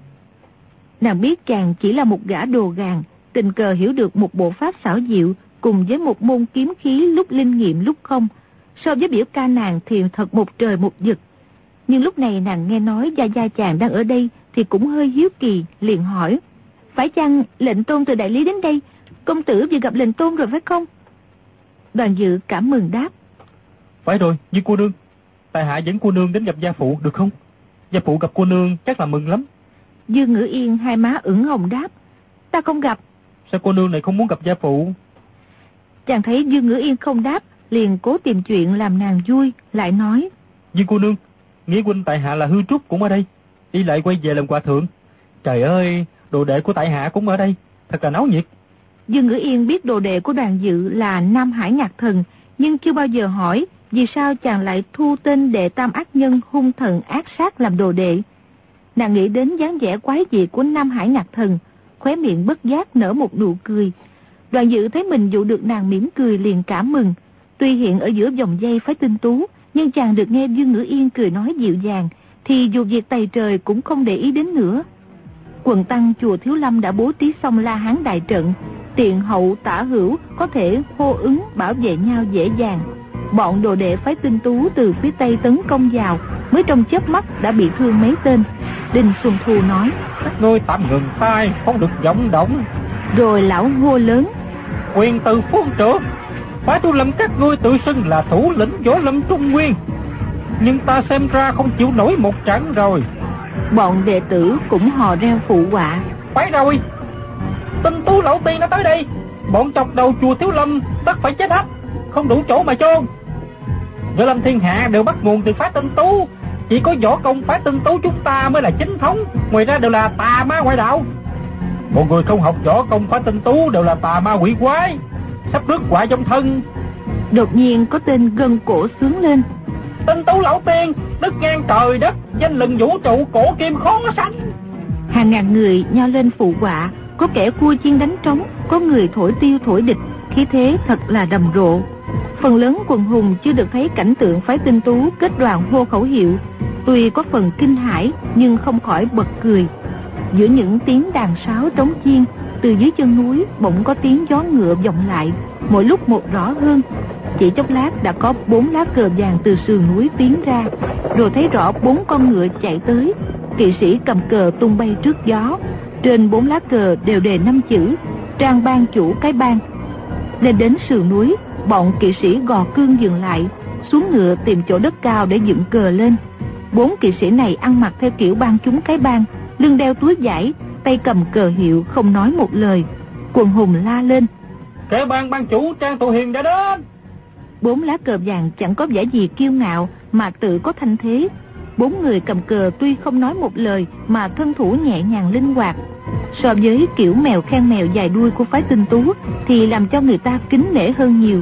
Nàng biết chàng chỉ là một gã đồ gàn, tình cờ hiểu được một bộ pháp xảo diệu cùng với một môn kiếm khí lúc linh nghiệm lúc không. So với biểu ca nàng thì thật một trời một vực. Nhưng lúc này nàng nghe nói gia chàng đang ở đây thì cũng hơi hiếu kỳ, liền hỏi: Phải chăng lệnh tôn từ đại lý đến đây? Công tử vừa gặp lệnh tôn rồi phải không? Đoàn Dự cảm mừng đáp: Phải rồi, Dương cô nương, tại hạ dẫn cô nương đến gặp gia phụ được không? Gia phụ gặp cô nương chắc là mừng lắm. Dương Ngữ Yên hai má ửng hồng đáp: Ta không gặp. Sao cô nương lại không muốn gặp gia phụ? Chàng thấy Dương Ngữ Yên không đáp, liền cố tìm chuyện làm nàng vui, lại nói: Dương cô nương, nghĩa huynh tại hạ là Hư Trúc cũng ở đây, đi lại quay về làm hòa thượng. Trời ơi, đồ đệ của tại hạ cũng ở đây, thật là náo nhiệt. Dương Ngữ Yên biết đồ đệ của Đoàn Dự là Nam Hải Ngạc Thần, nhưng chưa bao giờ hỏi vì sao chàng lại thu tên đệ tam ác nhân hung thần ác sát làm đồ đệ. Nàng nghĩ đến dáng vẻ quái dị của Nam Hải Ngạc Thần, khóe miệng bất giác nở một nụ cười. Đoàn Dự thấy mình dụ được nàng mỉm cười liền cảm mừng. Tuy hiện ở giữa vòng dây phái Tinh Tú, nhưng chàng được nghe Dương Ngữ Yên cười nói dịu dàng, thì dù việc tày trời cũng không để ý đến nữa. Quần tăng chùa Thiếu Lâm đã bố trí xong La Hán đại trận, tiền hậu tả hữu có thể hô ứng bảo vệ nhau dễ dàng. Bọn đồ đệ phái Tinh Tú từ phía tây tấn công vào, mới trong chớp mắt đã bị thương mấy tên. Đinh Xuân Thu nói: các ngươi tạm ngừng tay, không được vọng động. Rồi lão hô lớn: quyền từ phương trưởng, phái Tu Lâm các ngươi tự xưng là thủ lĩnh Võ Lâm Trung Nguyên, nhưng ta xem ra không chịu nổi một trận rồi. Bọn đệ tử cũng hò reo phụ họa: phải rồi, Tinh Tú lão tiên đã tới đây, bọn chọc đầu chùa Thiếu Lâm tất phải chết hết, không đủ chỗ mà chôn. Võ Lâm thiên hạ đều bắt nguồn từ phái Tinh Tú, chỉ có võ công phái Tinh Tú chúng ta mới là chính thống, ngoài ra đều là tà ma ngoại đạo. Mọi người không học võ công phái Tinh Tú đều là tà ma quỷ quái, sắp rước họa trong thân. Đột nhiên có tên gân cổ sướng lên: Tinh Tú lão tiên, đất ngang trời đất, danh lừng vũ trụ, cổ kim khó sánh. Hàng ngàn người nhao lên phụ họa, có kẻ cua chiên đánh trống, có người thổi tiêu thổi địch, khí thế thật là rầm rộ. Phần lớn quần hùng chưa được thấy cảnh tượng phái Tinh Tú kết đoàn hô khẩu hiệu, tuy có phần kinh hãi nhưng không khỏi bật cười. Giữa những tiếng đàn sáo trống chiên, từ dưới chân núi bỗng có tiếng gió ngựa vọng lại, mỗi lúc một rõ hơn. Chỉ chốc lát đã có 4 lá cờ vàng từ sườn núi tiến ra, rồi thấy rõ 4 con ngựa chạy tới. Kỵ sĩ cầm cờ tung bay trước gió, trên 4 lá cờ đều đề 5 chữ: Trang ban chủ cái bang. Lên đến sườn núi, bọn kỵ sĩ gò cương dừng lại, xuống ngựa tìm chỗ đất cao để dựng cờ lên. 4 kỵ sĩ này ăn mặc theo kiểu ban chúng cái bang, lưng đeo túi vải, tay cầm cờ hiệu, không nói một lời. Quần hùng la lên: cái bang ban chủ Trang Tụ Hiền đã đến. 4 lá cờ vàng chẳng có vẻ gì kiêu ngạo mà tự có thanh thế. 4 người cầm cờ tuy không nói một lời mà thân thủ nhẹ nhàng linh hoạt. So với kiểu mèo khen mèo dài đuôi của phái Tinh Tú thì làm cho người ta kính nể hơn nhiều.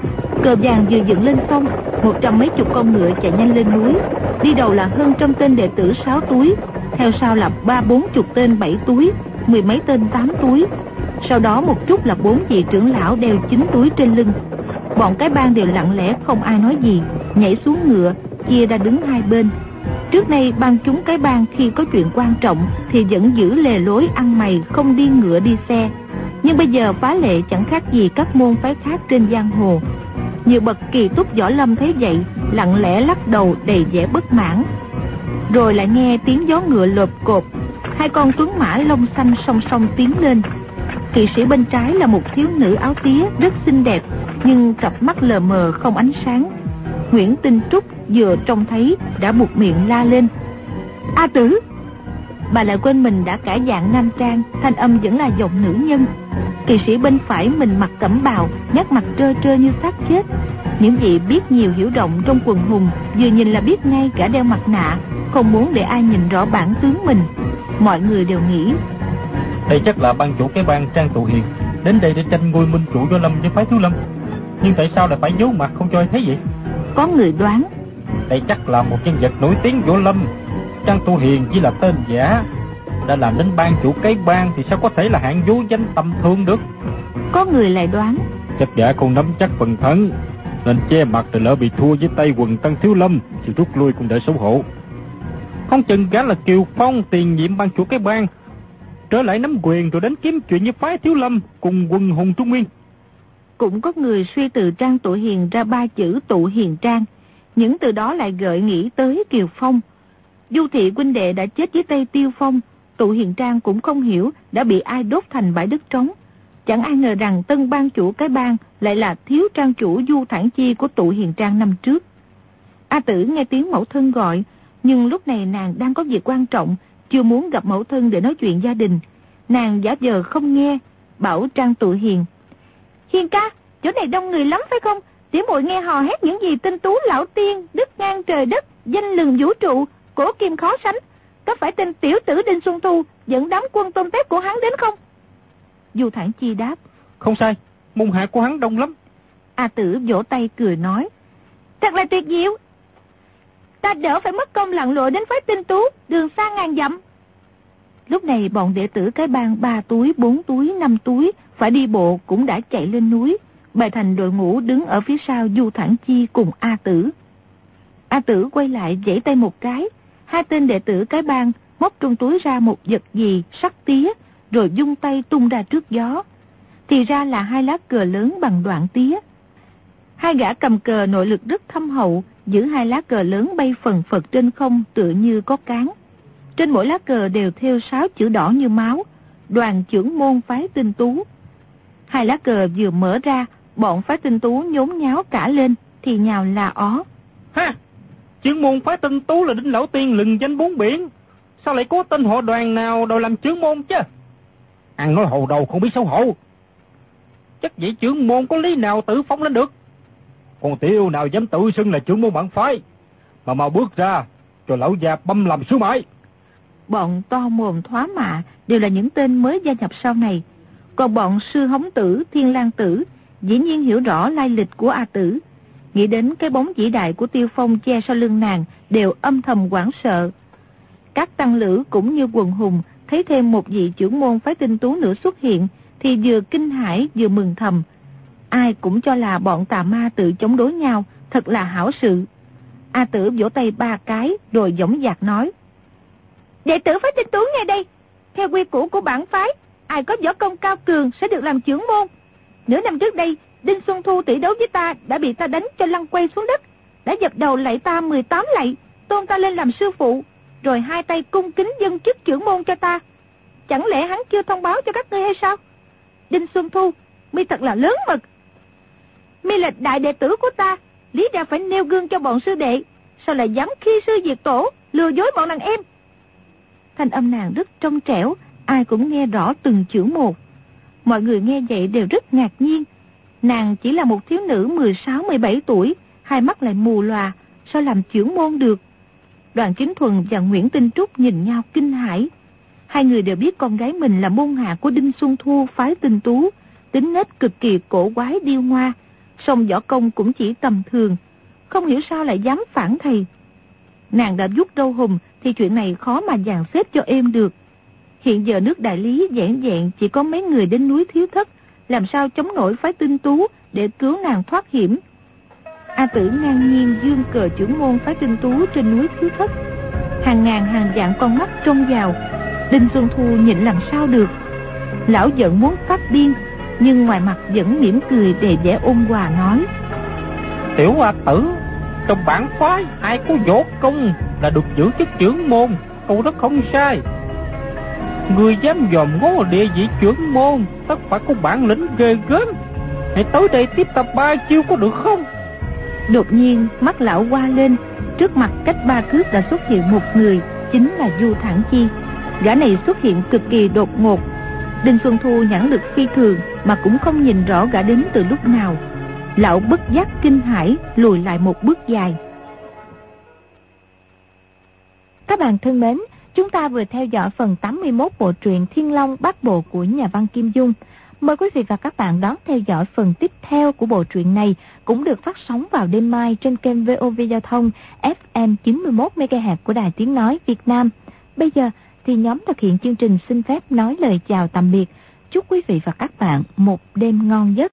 Cờ vàng vừa dựng lên xong, 100 mấy chục con ngựa chạy nhanh lên núi. Đi đầu là hơn trăm tên đệ tử 6 túi, theo sau là 30-40 tên 7 túi, 10 mấy tên 8 túi. Sau đó một chút là 4 vị trưởng lão đeo 9 túi trên lưng. Bọn cái bang đều lặng lẽ không ai nói gì, nhảy xuống ngựa, chia ra đứng hai bên. Trước nay ban chúng cái bang khi có chuyện quan trọng thì vẫn giữ lề lối ăn mày, không đi ngựa đi xe. Nhưng bây giờ phá lệ chẳng khác gì các môn phái khác trên giang hồ. Nhiều bậc kỳ túc võ lâm thấy vậy, lặng lẽ lắc đầu đầy vẻ bất mãn. Rồi lại nghe tiếng gió ngựa lộp cộp, 2 con tuấn mã lông xanh song song tiến lên. Kỵ sĩ bên trái là một thiếu nữ áo tía rất xinh đẹp, nhưng cặp mắt lờ mờ không ánh sáng. Nguyễn Tinh Trúc vừa trông thấy đã buột miệng la lên: A Tử! Bà lại quên mình đã cải dạng nam trang, thanh âm vẫn là giọng nữ nhân. Kỵ sĩ bên phải mình mặc cẩm bào, nét mặt trơ trơ như xác chết. Những vị biết nhiều hiểu rộng trong quần hùng vừa nhìn là biết ngay cả đeo mặt nạ, không muốn để ai nhìn rõ bản tướng mình. Mọi người đều nghĩ đây chắc là ban chủ cái bang Trang Tụ Hiền đến đây để tranh ngôi minh chủ võ lâm với phái Thiếu Lâm. Nhưng tại sao lại phải giấu mặt không cho ai thấy vậy? Có người đoán đây chắc là một nhân vật nổi tiếng võ lâm. Trang Tụ Hiền chỉ là tên giả, đã làm đến ban chủ cái bang thì sao có thể là hạng vô danh tầm thường được. Có người lại đoán chắc gã không nắm chắc phần thắng nên che mặt, rồi lỡ bị thua với tay quần tăng Thiếu Lâm thì rút lui cũng để xấu hổ. Không chừng gã là Kiều Phong, tiền nhiệm ban chủ cái bang, trở lại nắm quyền rồi đến kiếm chuyện với phái Thiếu Lâm cùng quần hùng Trung Nguyên. Cũng có người suy từ Trang Tụ Hiền ra 3 chữ Tụ Hiền Trang. Những từ đó lại gợi nghĩ tới Kiều Phong. Du thị huynh đệ đã chết dưới tay Tiêu Phong, Tụ Hiền Trang cũng không hiểu đã bị ai đốt thành bãi đất trống. Chẳng ai ngờ rằng tân ban chủ cái bang lại là thiếu trang chủ Du Thản Chi của Tụ Hiền Trang năm trước. A Tử nghe tiếng mẫu thân gọi, nhưng lúc này nàng đang có việc quan trọng, chưa muốn gặp mẫu thân để nói chuyện gia đình. Nàng giả vờ không nghe, bảo Trang Tụ Hiền: Hiền ca, chỗ này đông người lắm phải không? Tiểu muội nghe hò hét những gì Tinh Tú lão tiên, đức ngang trời đất, danh lừng vũ trụ, cổ kim khó sánh. Có phải tên tiểu tử Đinh Xuân Thu dẫn đám quân tôm tép của hắn đến không? Du Thản Chi đáp: Không sai, môn hạ của hắn đông lắm. A Tử vỗ tay cười nói: Thật là tuyệt diệu, ta đỡ phải mất công lặn lội đến phái Tinh Tú, đường xa ngàn dặm. Lúc này bọn đệ tử cái bang 3 túi, 4 túi, 5 túi phải đi bộ cũng đã chạy lên núi. bày thành đội ngũ đứng ở phía sau Du Thản Chi cùng A Tử. A Tử quay lại vẫy tay một cái, hai tên đệ tử cái bang móc trong túi ra một vật gì sắc tía, rồi vung tay tung ra trước gió. Thì ra là hai lá cờ lớn bằng đoạn tía. Hai gã cầm cờ nội lực rất thâm hậu, giữ hai lá cờ lớn bay phần phật trên không tựa như có cán. Trên mỗi lá cờ đều thêu 6 chữ đỏ như máu, Đoàn Chưởng Môn Phái Tinh Tú. Hai lá cờ vừa mở ra, bọn Phái Tinh Tú nhốn nháo cả lên, thì nhào là ó. Ha! Chưởng môn Phái Tinh Tú là đỉnh lão tiên lừng danh bốn biển, sao lại có tên họ Đoàn nào đòi làm chưởng môn chứ? Ăn nói hồ đầu không biết xấu hổ. Chắc vậy chưởng môn có lý nào tự phong lên được? Còn tiểu nào dám tự xưng là chưởng môn bản phái, mà mau bước ra cho lão già băm làm sứ mãi. Bọn to mồm thoá mạ đều là những tên mới gia nhập sau này. Còn bọn Sư Hống Tử, Thiên Lang Tử dĩ nhiên hiểu rõ lai lịch của A Tử. Nghĩ đến cái bóng vĩ đại của Tiêu Phong che sau lưng nàng, đều âm thầm hoảng sợ. Các tăng lữ cũng như quần hùng thấy thêm một vị chưởng môn Phái Tinh Tú nữa xuất hiện, thì vừa kinh hãi vừa mừng thầm. Ai cũng cho là bọn tà ma tự chống đối nhau, thật là hảo sự. A Tử vỗ tay 3 cái rồi dõng dạc nói: đệ tử Phái Tinh Tú nghe đây, theo quy củ của bản phái, ai có võ công cao cường sẽ được làm chưởng môn. Nửa năm trước đây, Đinh Xuân Thu tỷ đấu với ta đã bị ta đánh cho lăn quay xuống đất, đã dập đầu lạy ta 18 lạy, tôn ta lên làm sư phụ, rồi hai tay cung kính dâng chức chưởng môn cho ta. Chẳng lẽ hắn chưa thông báo cho các ngươi hay sao? Đinh Xuân Thu, mi thật là lớn mật. Mi là đại đệ tử của ta, lý ra phải nêu gương cho bọn sư đệ, sao lại dám khi sư diệt tổ, lừa dối bọn đàn em? Thanh âm nàng rất trong trẻo, ai cũng nghe rõ từng chữ một. Mọi người nghe vậy đều rất ngạc nhiên. Nàng chỉ là một thiếu nữ 16-17 tuổi, hai mắt lại mù lòa, sao làm chưởng môn được? Đoàn Chính Thuần và Nguyễn Tinh Trúc nhìn nhau kinh hãi. Hai người đều biết con gái mình là môn hạ của Đinh Xuân Thu Phái Tinh Tú, tính nết cực kỳ cổ quái điêu ngoa, song võ công cũng chỉ tầm thường, không hiểu sao lại dám phản thầy. Nàng đã vuốt râu hùm thì chuyện này khó mà dàn xếp cho êm được. Hiện giờ nước Đại Lý vẻn vẹn chỉ có mấy người đến núi Thiếu Thất, làm sao chống nổi Phái Tinh Tú để cứu nàng thoát hiểm. A Tử ngang nhiên dương cờ chưởng môn Phái Tinh Tú trên núi Thiếu Thất. Hàng ngàn hàng vạn con mắt trông vào. Đinh Xuân Thu nhịn làm sao được. Lão giận muốn phát điên, nhưng ngoài mặt vẫn mỉm cười để vẻ ôn hòa nói: Tiểu A Tử, trong bản phái ai có võ công là được giữ chức chưởng môn, câu đó không sai. Người dám dòm ngó địa vị chưởng môn tất phải có bản lĩnh ghê gớm. Hãy tới đây tiếp tập 3 chiêu có được không? Đột nhiên mắt lão hoa lên, trước mặt cách 3 cước đã xuất hiện một người, chính là Du Thản Chi. Gã này xuất hiện cực kỳ đột ngột. Đinh Xuân Thu nhãn lực phi thường mà cũng không nhìn rõ gã đến từ lúc nào. Lão bất giác kinh hãi lùi lại một bước dài. Các bạn thân mến, chúng ta vừa theo dõi phần 81 bộ truyện Thiên Long Bát Bộ của nhà văn Kim Dung. Mời quý vị và các bạn đón theo dõi phần tiếp theo của bộ truyện này, cũng được phát sóng vào đêm mai trên kênh VOV Giao thông FM 91 MHz của Đài Tiếng nói Việt Nam. Bây giờ thì nhóm thực hiện chương trình xin phép nói lời chào tạm biệt. Chúc quý vị và các bạn một đêm ngon giấc.